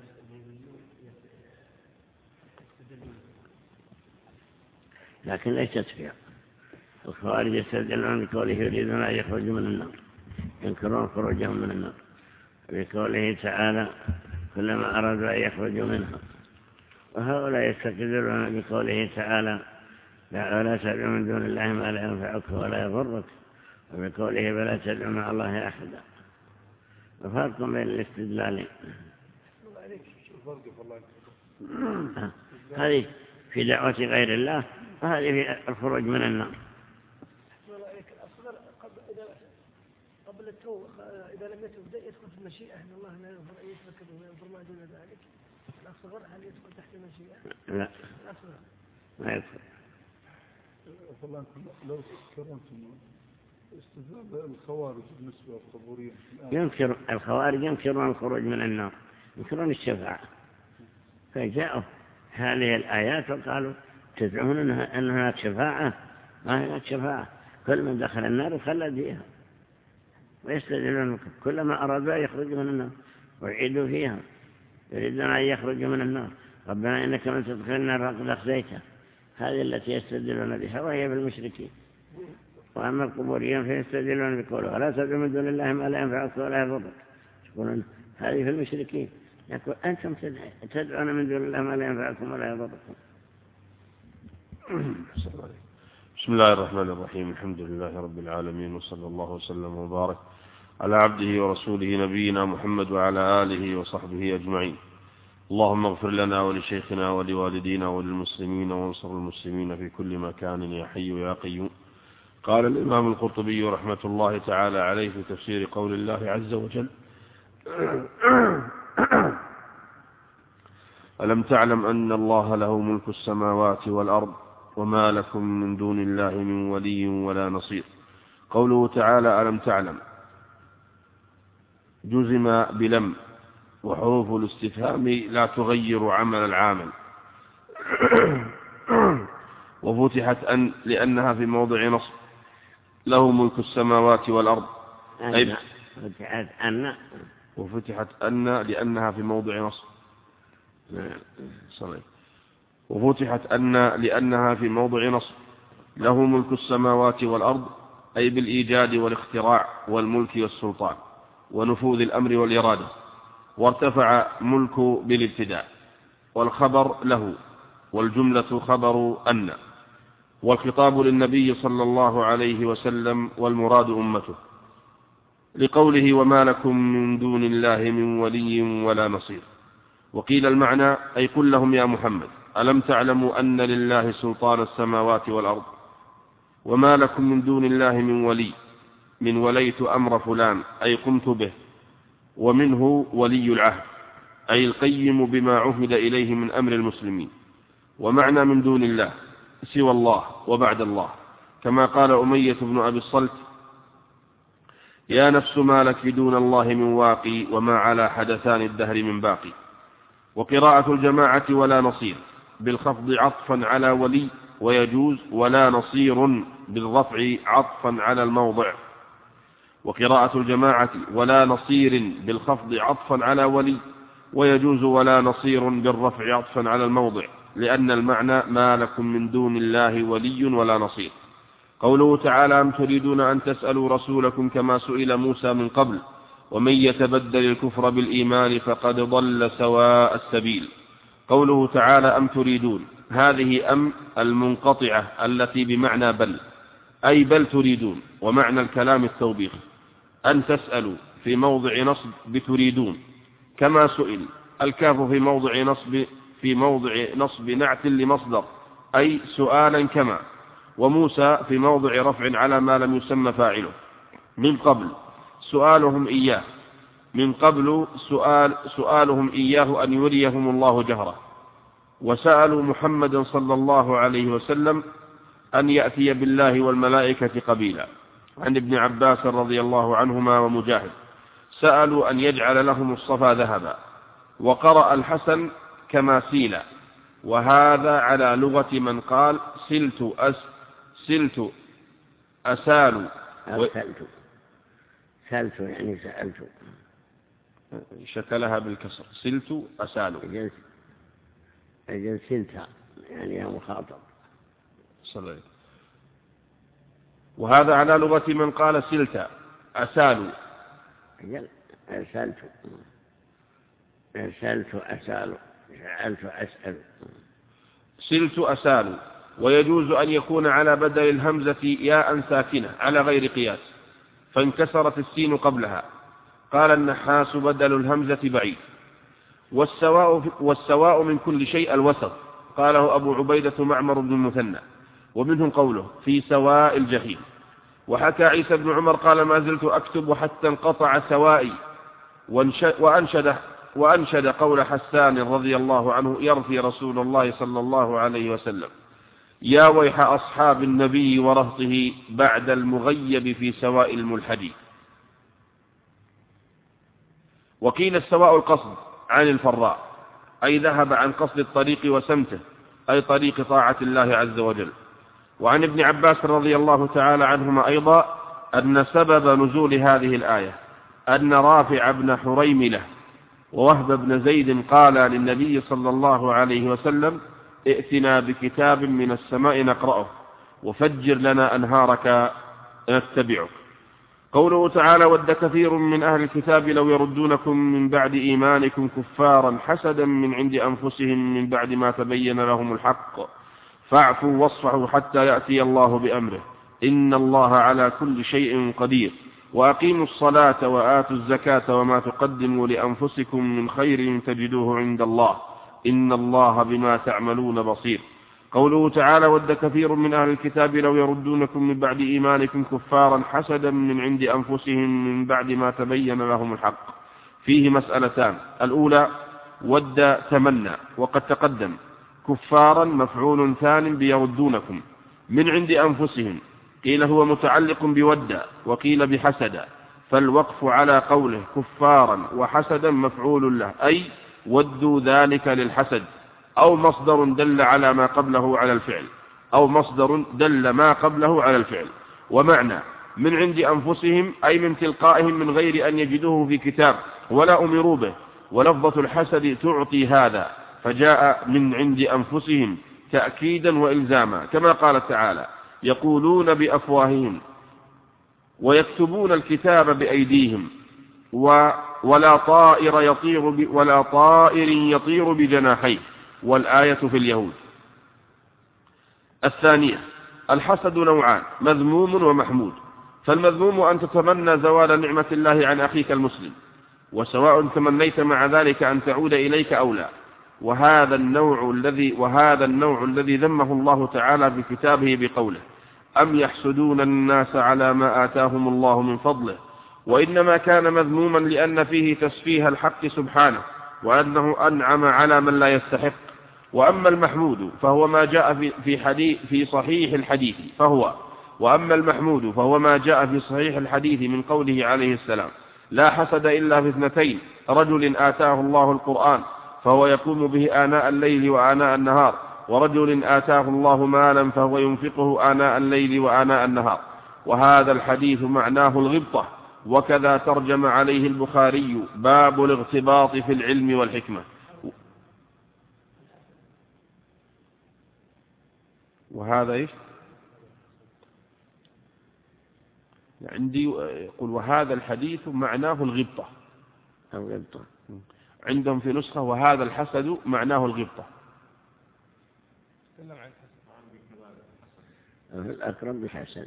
لكن ليست فيها. الخوارج يستدلون بقوله يريدون أن يخرجوا من النار، ينكرون خروجهم من النار، بقوله تعالى: كلما أرادوا أن يخرجوا منها. وهؤلاء يستدلون بقوله تعالى: لا تدعوا من دون الله ما لا ينفعك ولا يضرك، وبقوله: فلا تدعوا مع الله أحدا. وفرق بين الاستدلالين. هذه في دعوة غير الله، وهذه في الخروج من النار. قبل التوبة إذا لم يتوب يدخل في المشيئة، أن الله لا يغفر أن يشرك به ويغفر ما دون ذلك. الأصغر هل يدخل تحت المشيئة؟ لا، الأصغر ما يدخل. والله لو تذكرونتم استدلال الخوارج بالنسبة للقبوريين ينكر الخوارج ينكرون الخروج من النار، ينكرون الشفاعة. فجاءوا هذه الآيات وقالوا: تدعون أن هناك شفاعة؟ ما هناك شفاعة، كل من دخل النار خلد فيها. ويستدلون كلما أرادوا أن يخرجوا من النار ويعيدوا فيها، يريدون أن يخرجوا من النار: ربنا إنك من تدخل النار فقد أخزيته. هذه التي يستدلون بها، وهي بالمشركين. وأما القبوريين فيستدلون بقوله: ولا تدعوا من دون الله ما لا ينفعك ولا يضرك. يقولون هذه في المشركين. يقول: أنتم تدعون من دون الله ما لا ينفعكم ولا يضركم. بسم الله الرحمن الرحيم. الحمد لله رب العالمين، وصلى الله وسلم وبارك على عبده ورسوله نبينا محمد وعلى آله وصحبه أجمعين. اللهم اغفر لنا ولشيخنا ولوالدينا وللمسلمين وانصر المسلمين في كل مكان يا حي يا قيوم. قال الإمام القرطبي رحمة الله تعالى عليه في تفسير قول الله عز وجل: ألم تعلم أن الله له ملك السماوات والأرض وما لكم من دون الله من ولي ولا نصير. قوله تعالى ألم تعلم جزم بلم، وحروف الاستفهام لا تغير عمل العامل، وفتحت أن لأنها في موضع نصب، له ملك السماوات والأرض. أن فتحت أن وفتحت أن لأنها في موضع نصب صحيح. وفتحت أن لأنها في موضع نصب، له ملك السماوات والأرض، أي بالإيجاد والاختراع والملك والسلطان ونفوذ الأمر والإرادة. وارتفع ملك بالابتداء، والخبر له، والجملة خبر أن، والخطاب للنبي صلى الله عليه وسلم والمراد أمته، لقوله وما لكم من دون الله من ولي ولا نصير. وقيل المعنى أي قل لهم يا محمد ألم تعلموا أن لله سلطان السماوات والأرض وما لكم من دون الله من ولي، من وليت أمر فلان أي قمت به، ومنه ولي العهد أي القيم بما عهد إليه من أمر المسلمين. ومعنى من دون الله سوى الله وبعد الله، كما قال أمية بن أبي الصلت: يا نفس ما لك دون الله من واقي وما على حدثان الدهر من باقي. وقراءة الجماعة ولا نصير بالخفض عطفا على ولي، ويجوز ولا نصير بالرفع عطفا على الموضع. وقراءة الجماعة ولا نصير بالخفض عطفا على ولي، ويجوز ولا نصير بالرفع عطفا على الموضع، لأن المعنى ما لكم من دون الله ولي ولا نصير. قوله تعالى أم تريدون أن تسألوا رسولكم كما سئل موسى من قبل ومن يتبدل الكفر بالإيمان فقد ضل سواء السبيل. قوله تعالى أم تريدون، هذه أم المنقطعة التي بمعنى بل، أي بل تريدون، ومعنى الكلام التوبيخ. أن تسألوا في موضع نصب بتريدون، كما سئل، الكاف في موضع نصب في موضع نصب نعت لمصدر أي سؤالا كما، وموسى في موضع رفع على ما لم يسمى فاعله. من قبل سؤالهم إياه، من قبل سؤال سؤالهم إياه أن يريهم الله جهرة. وسألوا محمدا صلى الله عليه وسلم أن يأتي بالله والملائكة قبيلا. عن ابن عباس رضي الله عنهما ومجاهد سألوا أن يجعل لهم الصفا ذهبا. وقرأ الحسن كما سيلا، وهذا على لغة من قال سلت أس سلت أسال و... سألت سألت يعني سألت، شكلها بالكسر سلت أسال أجل, أجل سلتها يعني يا مخاطب صلى. وهذا على لغة من قال سلت أسال أجل أسالت أسالت أسال سألت أسأل سلت أسال. ويجوز أن يكون على بدل الهمزة ياء ساكنة على غير قياس فانكسرت السين قبلها. قال النحاس بدل الهمزة بعيد. والسواء, والسواء من كل شيء الوسط، قاله أبو عبيدة معمر بن المثنى، ومنهم قوله في سواء الجحيم. وحكى عيسى بن عمر قال ما زلت أكتب حتى انقطع سوائي. وأنشد, وأنشد قول حسان رضي الله عنه يرثي رسول الله صلى الله عليه وسلم يا ويح أصحاب النبي ورهطه بعد المغيب في سواء الملحد. وقيل السواء القصد عن الفراء، أي ذهب عن قصد الطريق وسمته، أي طريق طاعة الله عز وجل. وعن ابن عباس رضي الله تعالى عنهما أيضا أن سبب نزول هذه الآية أن رافع بن حريملة ووهب بن زيد قال للنبي صلى الله عليه وسلم ائتنا بكتاب من السماء نقرأه وفجر لنا أنهارك نتبعك. قوله تعالى ود كثير من أهل الكتاب لو يردونكم من بعد إيمانكم كفارا حسدا من عند أنفسهم من بعد ما تبين لهم الحق فاعفوا واصفحوا حتى يأتي الله بأمره إن الله على كل شيء قدير وأقيموا الصلاة وآتوا الزكاة وما تقدموا لأنفسكم من خير تجدوه عند الله إن الله بما تعملون بصير. قوله تعالى ود كثير من أهل الكتاب لو يردونكم من بعد إيمانكم كفارا حسدا من عند أنفسهم من بعد ما تبين لهم الحق. فيه مسألتان: الأولى ود تمنى، وقد تقدم كفارا مفعول ثان بيردونكم من عند أنفسهم، قيل هو متعلق بود وقيل بحسد، فالوقف على قوله كفارا وحسدا مفعول له، أي ودوا ذلك للحسد، أو مصدر دل على ما قبله على الفعل أو مصدر دل ما قبله على الفعل. ومعنى من عند أنفسهم أي من تلقائهم من غير أن يجدوه في كتاب ولا أمروا به، ولفظة الحسد تعطي هذا، فجاء من عند أنفسهم تأكيدا وإلزاما، كما قال تعالى يقولون بأفواههم ويكتبون الكتاب بأيديهم ولا طائر يطير ولا طائر يطير بجناحيه، والآية في اليهود. الثانية الحسد نوعان: مذموم ومحمود. فالمذموم أن تتمنى زوال نعمة الله عن أخيك المسلم، وسواء تمنيت مع ذلك أن تعود إليك أو لا، وهذا النوع الذي وهذا النوع الذي ذمه الله تعالى في كتابه بقوله أم يحسدون الناس على ما آتاهم الله من فضله، وإنما كان مذموما لأن فيه تسفيه الحق سبحانه وأنه أنعم على من لا يستحق. وأما المحمود فهو ما جاء في في حديث في صحيح الحديث فهو وأما المحمود فهو ما جاء في صحيح الحديث من قوله عليه السلام لا حسد إلا في اثنتين: رجل آتاه الله القرآن فهو يقوم به آناء الليل وآناء النهار، ورجل آتاه الله مالا فهو ينفقه آناء الليل وآناء النهار. وهذا الحديث معناه الغبطة، وكذا ترجم عليه البخاري باب الاغتباط في العلم والحكمة. وهذا إيش عندي يقول وهذا الحديث معناه الغبطة أو غبطة، عندهم في نسخة وهذا الحسد معناه الغبطة. الأكرم بحسد،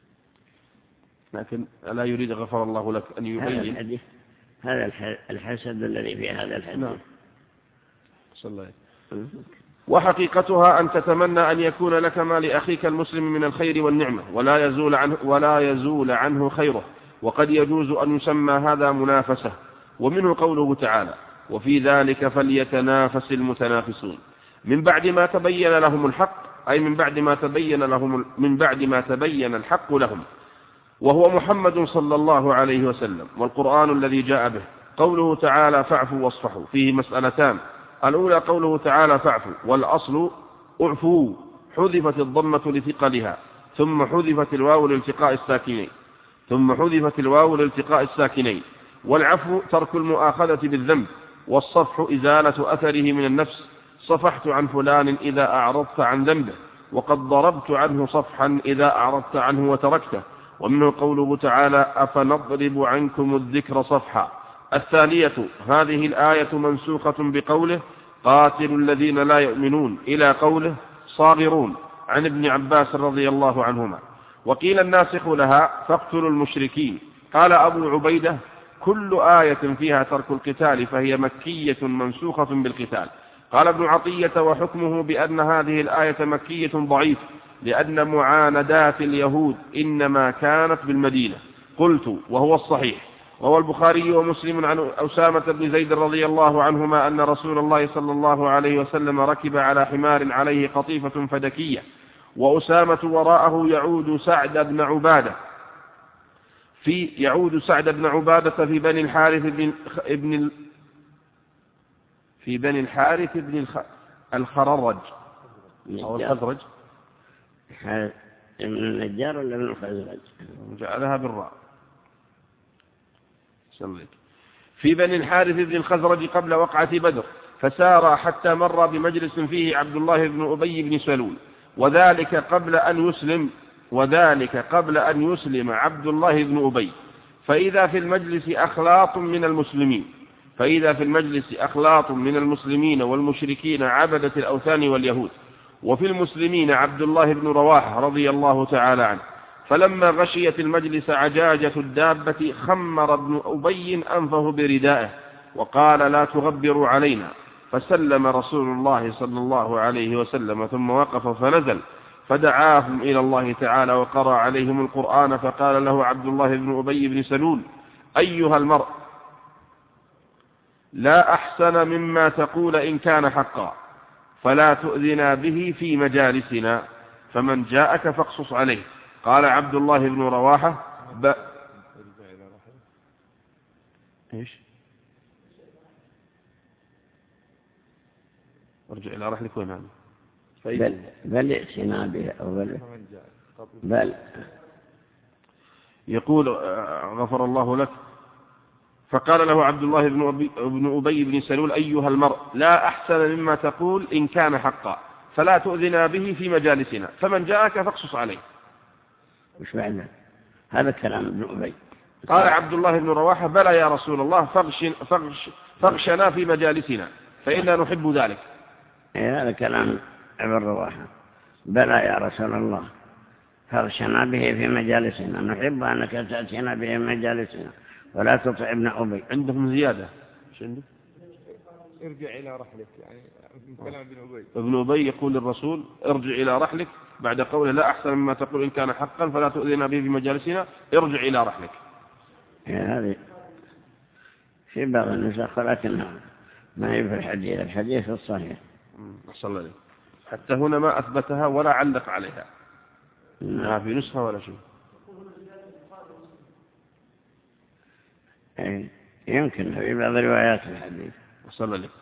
لكن لا يريد غفر الله لك أن يبين هذا, هذا الحسد الذي في هذا الحديث. نعم. صلى الله عليه. وحقيقتها أن تتمنى أن يكون لك ما لأخيك المسلم من الخير والنعمة ولا يزول عنه, ولا يزول عنه خيره، وقد يجوز أن يسمى هذا منافسة. ومنه قوله تعالى وفي ذلك فليتنافس المتنافسون، من بعد ما تبين لهم الحق، أي من بعد ما تبين لهم من بعد ما تبين الحق لهم، وهو محمد صلى الله عليه وسلم والقرآن الذي جاء به. قوله تعالى فاعفوا واصفحوا فيه مسألتان: الأولى قوله تعالى فاعفوا، والأصل اعفوا، حذفت الضمة لثقلها ثم حذفت الواو لالتقاء الساكنين ثم حذفت الواو لالتقاء الساكنين والعفو ترك المؤاخذة بالذنب، والصفح إزالة أثره من النفس. صفحت عن فلان إذا أعرضت عن ذنبه، وقد ضربت عنه صفحا إذا أعرضت عنه وتركته. ومنه قوله تعالى أفنضرب عنكم الذكر صفحا. الثانية هذه الآية منسوخة بقوله قاتلوا الذين لا يؤمنون إلى قوله صاغرون عن ابن عباس رضي الله عنهما. وقيل الناسخ لها فاقتلوا المشركين. قال أبو عبيدة كل آية فيها ترك القتال فهي مكية منسوخة بالقتال. قال ابن عطية وحكمه بأن هذه الآية مكية ضعيف، لأن معاندات اليهود إنما كانت بالمدينة. قلت وهو الصحيح. روى البخاري ومسلم عن أسامة بن زيد رضي الله عنهما أن رسول الله صلى الله عليه وسلم ركب على حمار عليه قطيفة فدكية، وأسامة وراءه يعود سعد بن عبادة في يعود سعد بن عبادة في بني الحارث بن ابن في بني الحارث بن الخررج أو الخزرج ابن النجار ولا ابن الخزرج؟ جعلها بالراء. في بني الحارث بن الخزرج قبل وقعة بدر، فسار حتى مر بمجلس فيه عبد الله بن أبي بن سلول، وذلك قبل أن يسلم وذلك قبل أن يسلم عبد الله بن أبي. فإذا في المجلس أخلاط من المسلمين فإذا في المجلس أخلاط من المسلمين والمشركين عبدة الأوثان واليهود، وفي المسلمين عبد الله بن رواحة رضي الله تعالى عنه. فلما غشيت المجلس عجاجة الدابة خمر ابن أبي أنفه بردائه وقال لا تغبروا علينا، فسلم رسول الله صلى الله عليه وسلم ثم وقف فنزل فدعاهم إلى الله تعالى وقرأ عليهم القرآن، فقال له عبد الله بن أبي بن سلول أيها المرء لا أحسن مما تقول إن كان حقا، فلا تؤذنا به في مجالسنا، فمن جاءك فاقصص عليه. قال عبد الله بن رواحة ب... إيش ارجع إلى رحلك وين هذا؟ بل بل ائتنا به أو بل بل يقول غفر الله لك. فقال له عبد الله بن أبي, بن أبي بن سلول أيها المرء لا أحسن مما تقول إن كان حقا، فلا تؤذنا به في مجالسنا، فمن جاءك فاقصص عليه. وش معنى هذا كلام ابن أبي؟ قال عبد الله بن رواحة بلى يا رسول الله فاغش فاغش فاغشنا في مجالسنا فإنا نحب ذلك. هذا كلام ابن رواحة، بلى يا رسول الله فاغشنا به في مجالسنا، نحب أنك تأتينا به في مجالسنا ولا تطع ابن أبي. عندهم زيادة ارجع إلى رحلك، يعني كلام ابن أبي. ابن أبي يقول للرسول ارجع إلى رحلك بعد قوله لا أحسن مما تقول إن كان حقا فلا تؤذينا به في مجالسنا، ارجع إلى رحلك. هذه في بعض النسخ لكنها ما هي في الحديث، الحديث الصحيح. صلى الله. حتى هنا ما أثبتها ولا علق عليها، لا في نسخة ولا شيء. يمكن في بعض روايات الحديث. صلى الله.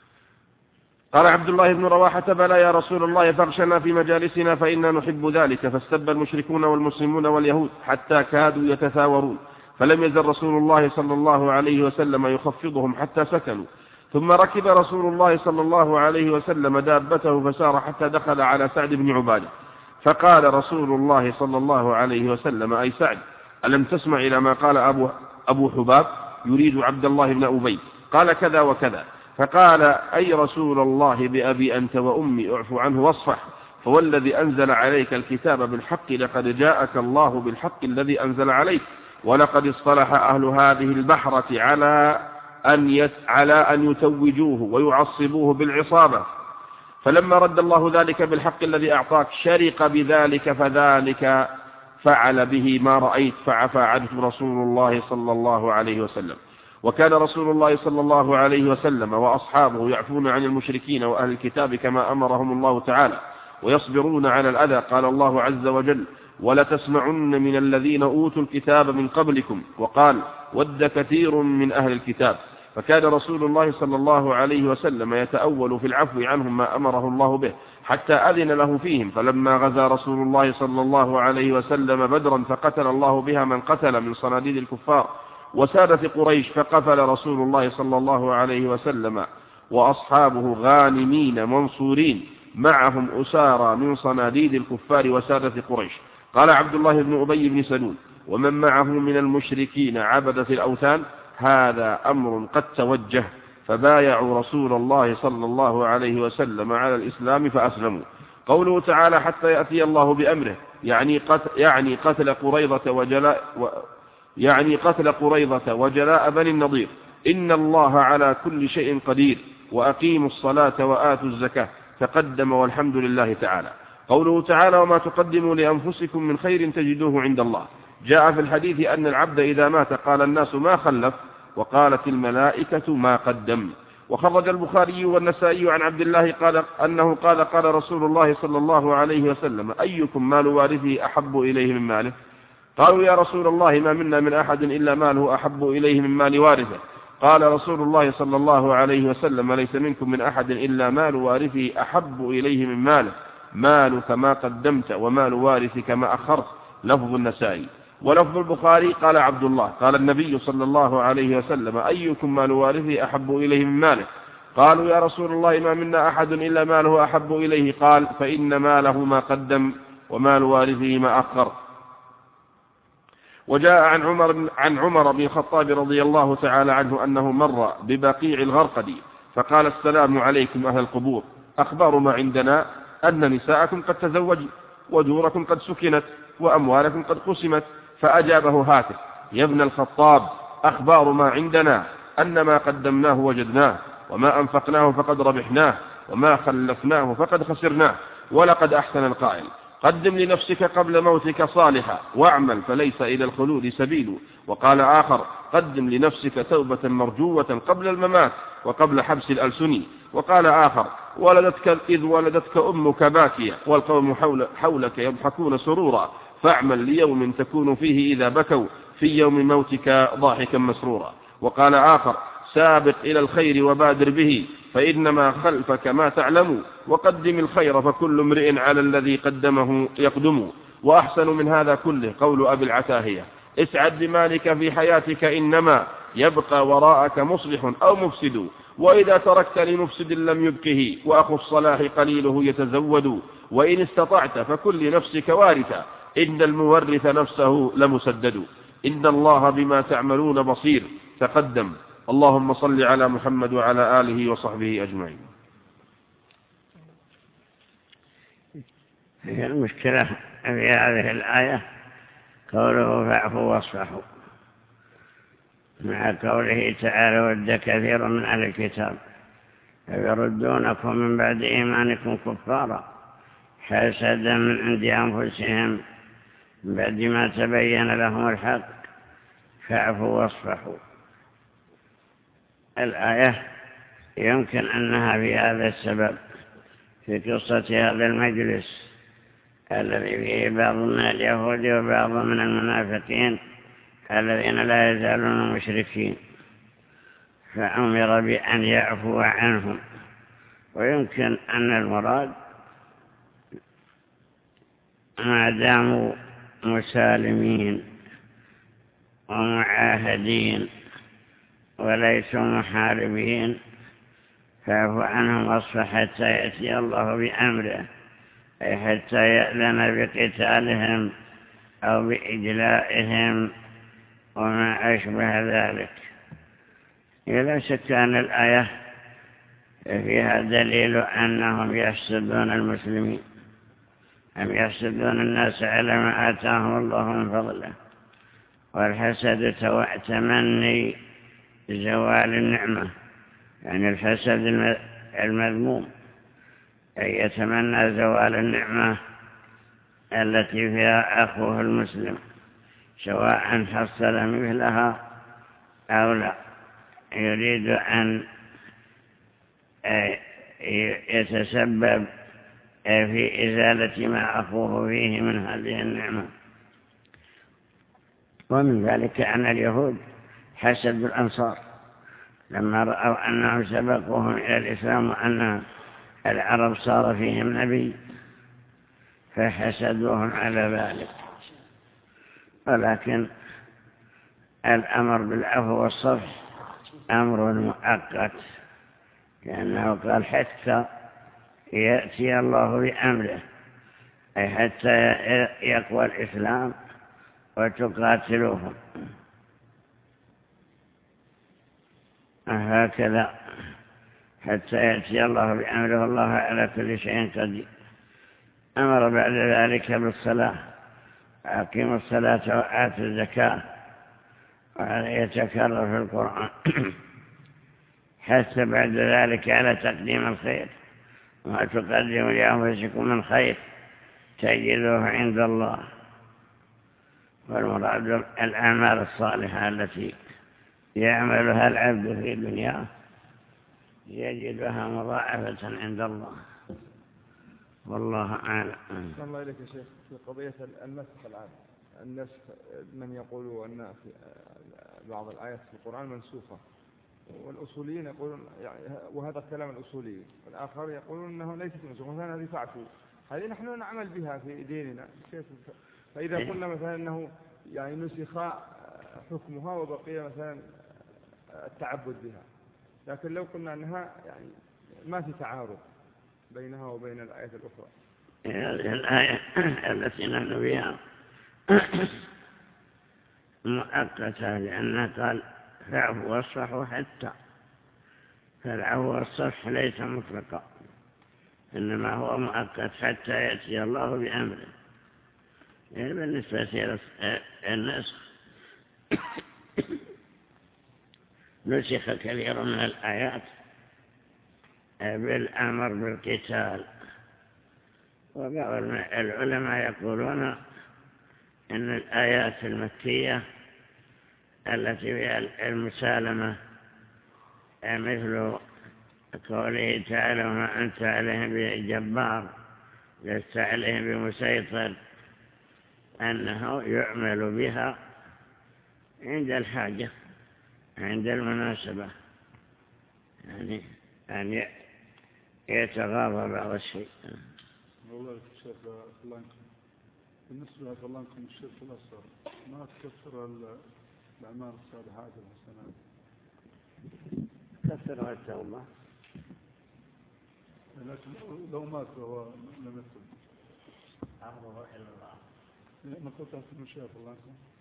قال عبد الله بن رواحة بلى يا رسول الله فاغشنا في مجالسنا فإنا نحب ذلك، فاستب المشركون والمسلمون واليهود حتى كادوا يتثاورون، فلم يزل رسول الله صلى الله عليه وسلم يخفضهم حتى سكنوا، ثم ركب رسول الله صلى الله عليه وسلم دابته فسار حتى دخل على سعد بن عبادة، فقال رسول الله صلى الله عليه وسلم أي سعد ألم تسمع إلى ما قال أبو, أبو حباب يريد عبد الله بن أبي، قال كذا وكذا، فقال أي رسول الله بأبي أنت وأمي اعف عنه واصفح، فوالذي أنزل عليك الكتاب بالحق لقد جاءك الله بالحق الذي أنزل عليك، ولقد اصطلح أهل هذه البحرة على أن, يت... على أن يتوجوه ويعصبوه بالعصابة، فلما رد الله ذلك بالحق الذي أعطاك شرق بذلك، فذلك فعل به ما رأيت، فعفى عنه رسول الله صلى الله عليه وسلم. وكان رسول الله صلى الله عليه وسلم وأصحابه يعفون عن المشركين وأهل الكتاب كما أمرهم الله تعالى، ويصبرون على الأذى. قال الله عز وجل ولتسمعن من الذين أوتوا الكتاب من قبلكم، وقال ود كثير من أهل الكتاب. فكان رسول الله صلى الله عليه وسلم يتأول في العفو عنهم ما أمره الله به حتى أذن له فيهم، فلما غزا رسول الله صلى الله عليه وسلم بدرا فقتل الله بها من قتل من صناديد الكفار وسادة قريش، فقفل رسول الله صلى الله عليه وسلم وأصحابه غانمين منصورين معهم أسارى من صناديد الكفار وسادة قريش. قال عبد الله بن أبي بن سلول ومن معه من المشركين عبدة الأوثان هذا أمر قد توجه، فبايعوا رسول الله صلى الله عليه وسلم على الإسلام فأسلموا. قوله تعالى حتى يأتي الله بأمره يعني قتل, يعني قتل قريظة وجلاء و يعني قتل قريظة وجلاء بني النضير. إن الله على كل شيء قدير، وأقيموا الصلاة وآتوا الزكاة تقدم والحمد لله تعالى. قوله تعالى وما تقدموا لأنفسكم من خير تجدوه عند الله. جاء في الحديث أن العبد إذا مات قال الناس ما خلف، وقالت الملائكة ما قدم. وخرج البخاري والنسائي عن عبد الله قال أنه قال قال رسول الله صلى الله عليه وسلم أيكم مال وارثه أحب إليه من ماله؟ قالوا يا رسول الله ما منا من أحد إلا ماله أحب إليه من مال وارثه. قال رسول الله صلى الله عليه وسلم ليس منكم من أحد إلا مال وارثه أحب إليه من ماله، مالك ما قدمت ومال وارثك ما أخرت. لفظ النسائي. ولفظ البخاري قال عبد الله قال النبي صلى الله عليه وسلم أيكم مال وارثه أحب إليه من ماله؟ قالوا يا رسول الله ما منا أحد إلا ماله أحب إليه. قال فإن ماله ما قدم ومال وارثه ما أخر. وجاء عن عمر, عن عمر بن الخطاب رضي الله تعالى عنه أنه مر ببقيع الغرقدي فقال السلام عليكم أهل القبور، أخبار ما عندنا أن نساءكم قد تزوجوا ودوركم قد سكنت وأموالكم قد قسمت. فأجابه هاتف: يا ابن الخطاب، أخبار ما عندنا أن ما قدمناه وجدناه، وما أنفقناه فقد ربحناه، وما خلفناه فقد خسرناه. ولقد أحسن القائل: قدم لنفسك قبل موتك صالحا واعمل فليس إلى الخلود سبيل. وقال آخر: قدم لنفسك توبة مرجوة قبل الممات وقبل حبس الألسن. وقال آخر: ولدتك إذ ولدتك أمك باكية والقوم حول حولك يضحكون سرورا، فاعمل ليوم تكون فيه إذا بكوا في يوم موتك ضاحكا مسرورا. وقال آخر: سابق إلى الخير وبادر به فإنما خلفك ما تعلم، وقدم الخير فكل امرئ على الذي قدمه يقدم. وأحسن من هذا كله قول أبي العتاهية: اسعد بمالك في حياتك إنما يبقى وراءك مصلح أو مفسد، وإذا تركت لمفسد لم يبقه، وأخو الصلاح قليله يتزود. وإن استطعت فكن لنفسك وارثا، إن المورث نفسه لمسدد. إن الله بما تعملون بصير. تقدم. اللهم صل على محمد وعلى آله وصحبه أجمعين. هي المشكلة في هذه الآية قوله فاعفوا واصفحوا، مع قوله تعالى: ود كثير من أهل الكتاب يردونكم من بعد إيمانكم كفارا حسدا من عند أنفسهم من بعد ما تبين لهم الحق فاعفوا واصفحوا. الآية يمكن أنها في هذا السبب، في قصة هذا المجلس الذي فيه بعض من اليهود وبعض من المنافقين الذين لا يزالون مشركين، فأمر بأن يعفو عنهم. ويمكن أن المراد ما داموا مسالمين ومعاهدين وليسوا محاربين فاعفو عنهم واصفح حتى يأتي الله بأمره، أي حتى يأذن بقتالهم أو بإجلائهم وما أشبه ذلك. لا شك أن الآية فيها دليل أنهم يحسدون المسلمين، أم يحسدون الناس على ما آتاهم الله من فضله. والحسد تمني زوال النعمة، يعني الحسد المذموم، أي يتمنى زوال النعمة التي فيها أخوه المسلم، سواء حصل مثلها أو لا، يريد أن يتسبب في إزالة ما أخوه فيه من هذه النعمة. ومن ذلك أن اليهود حسدوا الأنصار لما رأوا أنهم سبقوهم إلى الإسلام وأن العرب صار فيهم نبي، فحسدوهم على ذلك. ولكن الأمر بالعفو والصفح أمر مؤقت، لأنه قال حتى يأتي الله بأمره، أي حتى يقوى الإسلام وتقاتلوهم. هكذا حتى يأتي الله بأمره، الله على كل شيء قدير. أمر بعد ذلك بالصلاة: أقيموا الصلاة وآتوا الزكاة، وهذا يتكرر في القرآن. حتى بعد ذلك على تقديم الخير، وما تقدموا لأنفسكم من خير تجدوه عند الله. والمراد الأعمال الصالحة التي يعملها العبد في دنياه يجدها مضاعفة عند الله، والله أعلم. صلى الله عليك يا شيخ. في قضية النسخ الآن، النسخ من يقولوا أن في بعض الآيات في القرآن منسوخة، والأصوليين يقولون يعني، وهذا الكلام الأصولي، والآخر يقولون أنه ليست منسوخة، مثلا هذه فاعفوا، هذه نحن نعمل بها في ديننا. فإذا قلنا مثلا أنه يعني نسخ حكمها وبقي مثلا التعبد بها، لكن لو قلنا أنها يعني ما في تعارض بينها وبين الآية الأخرى. هذه الآية التي نحن بها مؤقتة، لأنها قال فاعفوا واصفحوا حتى، فالعفو والصفح ليس مطلقا، إنما هو مؤقت حتى يأتي الله بأمره. يعني بالنسبة إلى النسخ نسخ كثير من الآيات بالأمر بالقتال، وبعض العلماء يقولون أن الآيات المكية التي فيها المسالمة مثل قوله تعالى وما أنت عليهم بجبار لست عليهم بمسيطر، أنه يعمل بها عند الحاجة عند المناسبة، يعني أن يتغاضى بعض الشيء. والله الشيخ فلانكم بالنسبة لفلانكم الشيخ الأصغر ما تكفر الأعمال الصالحات والحسنات؟ تكفر التوبة، لكن لو مات وهو لم يتب أمره إلى الله. ما قلت أنتم الشيخ فلانكم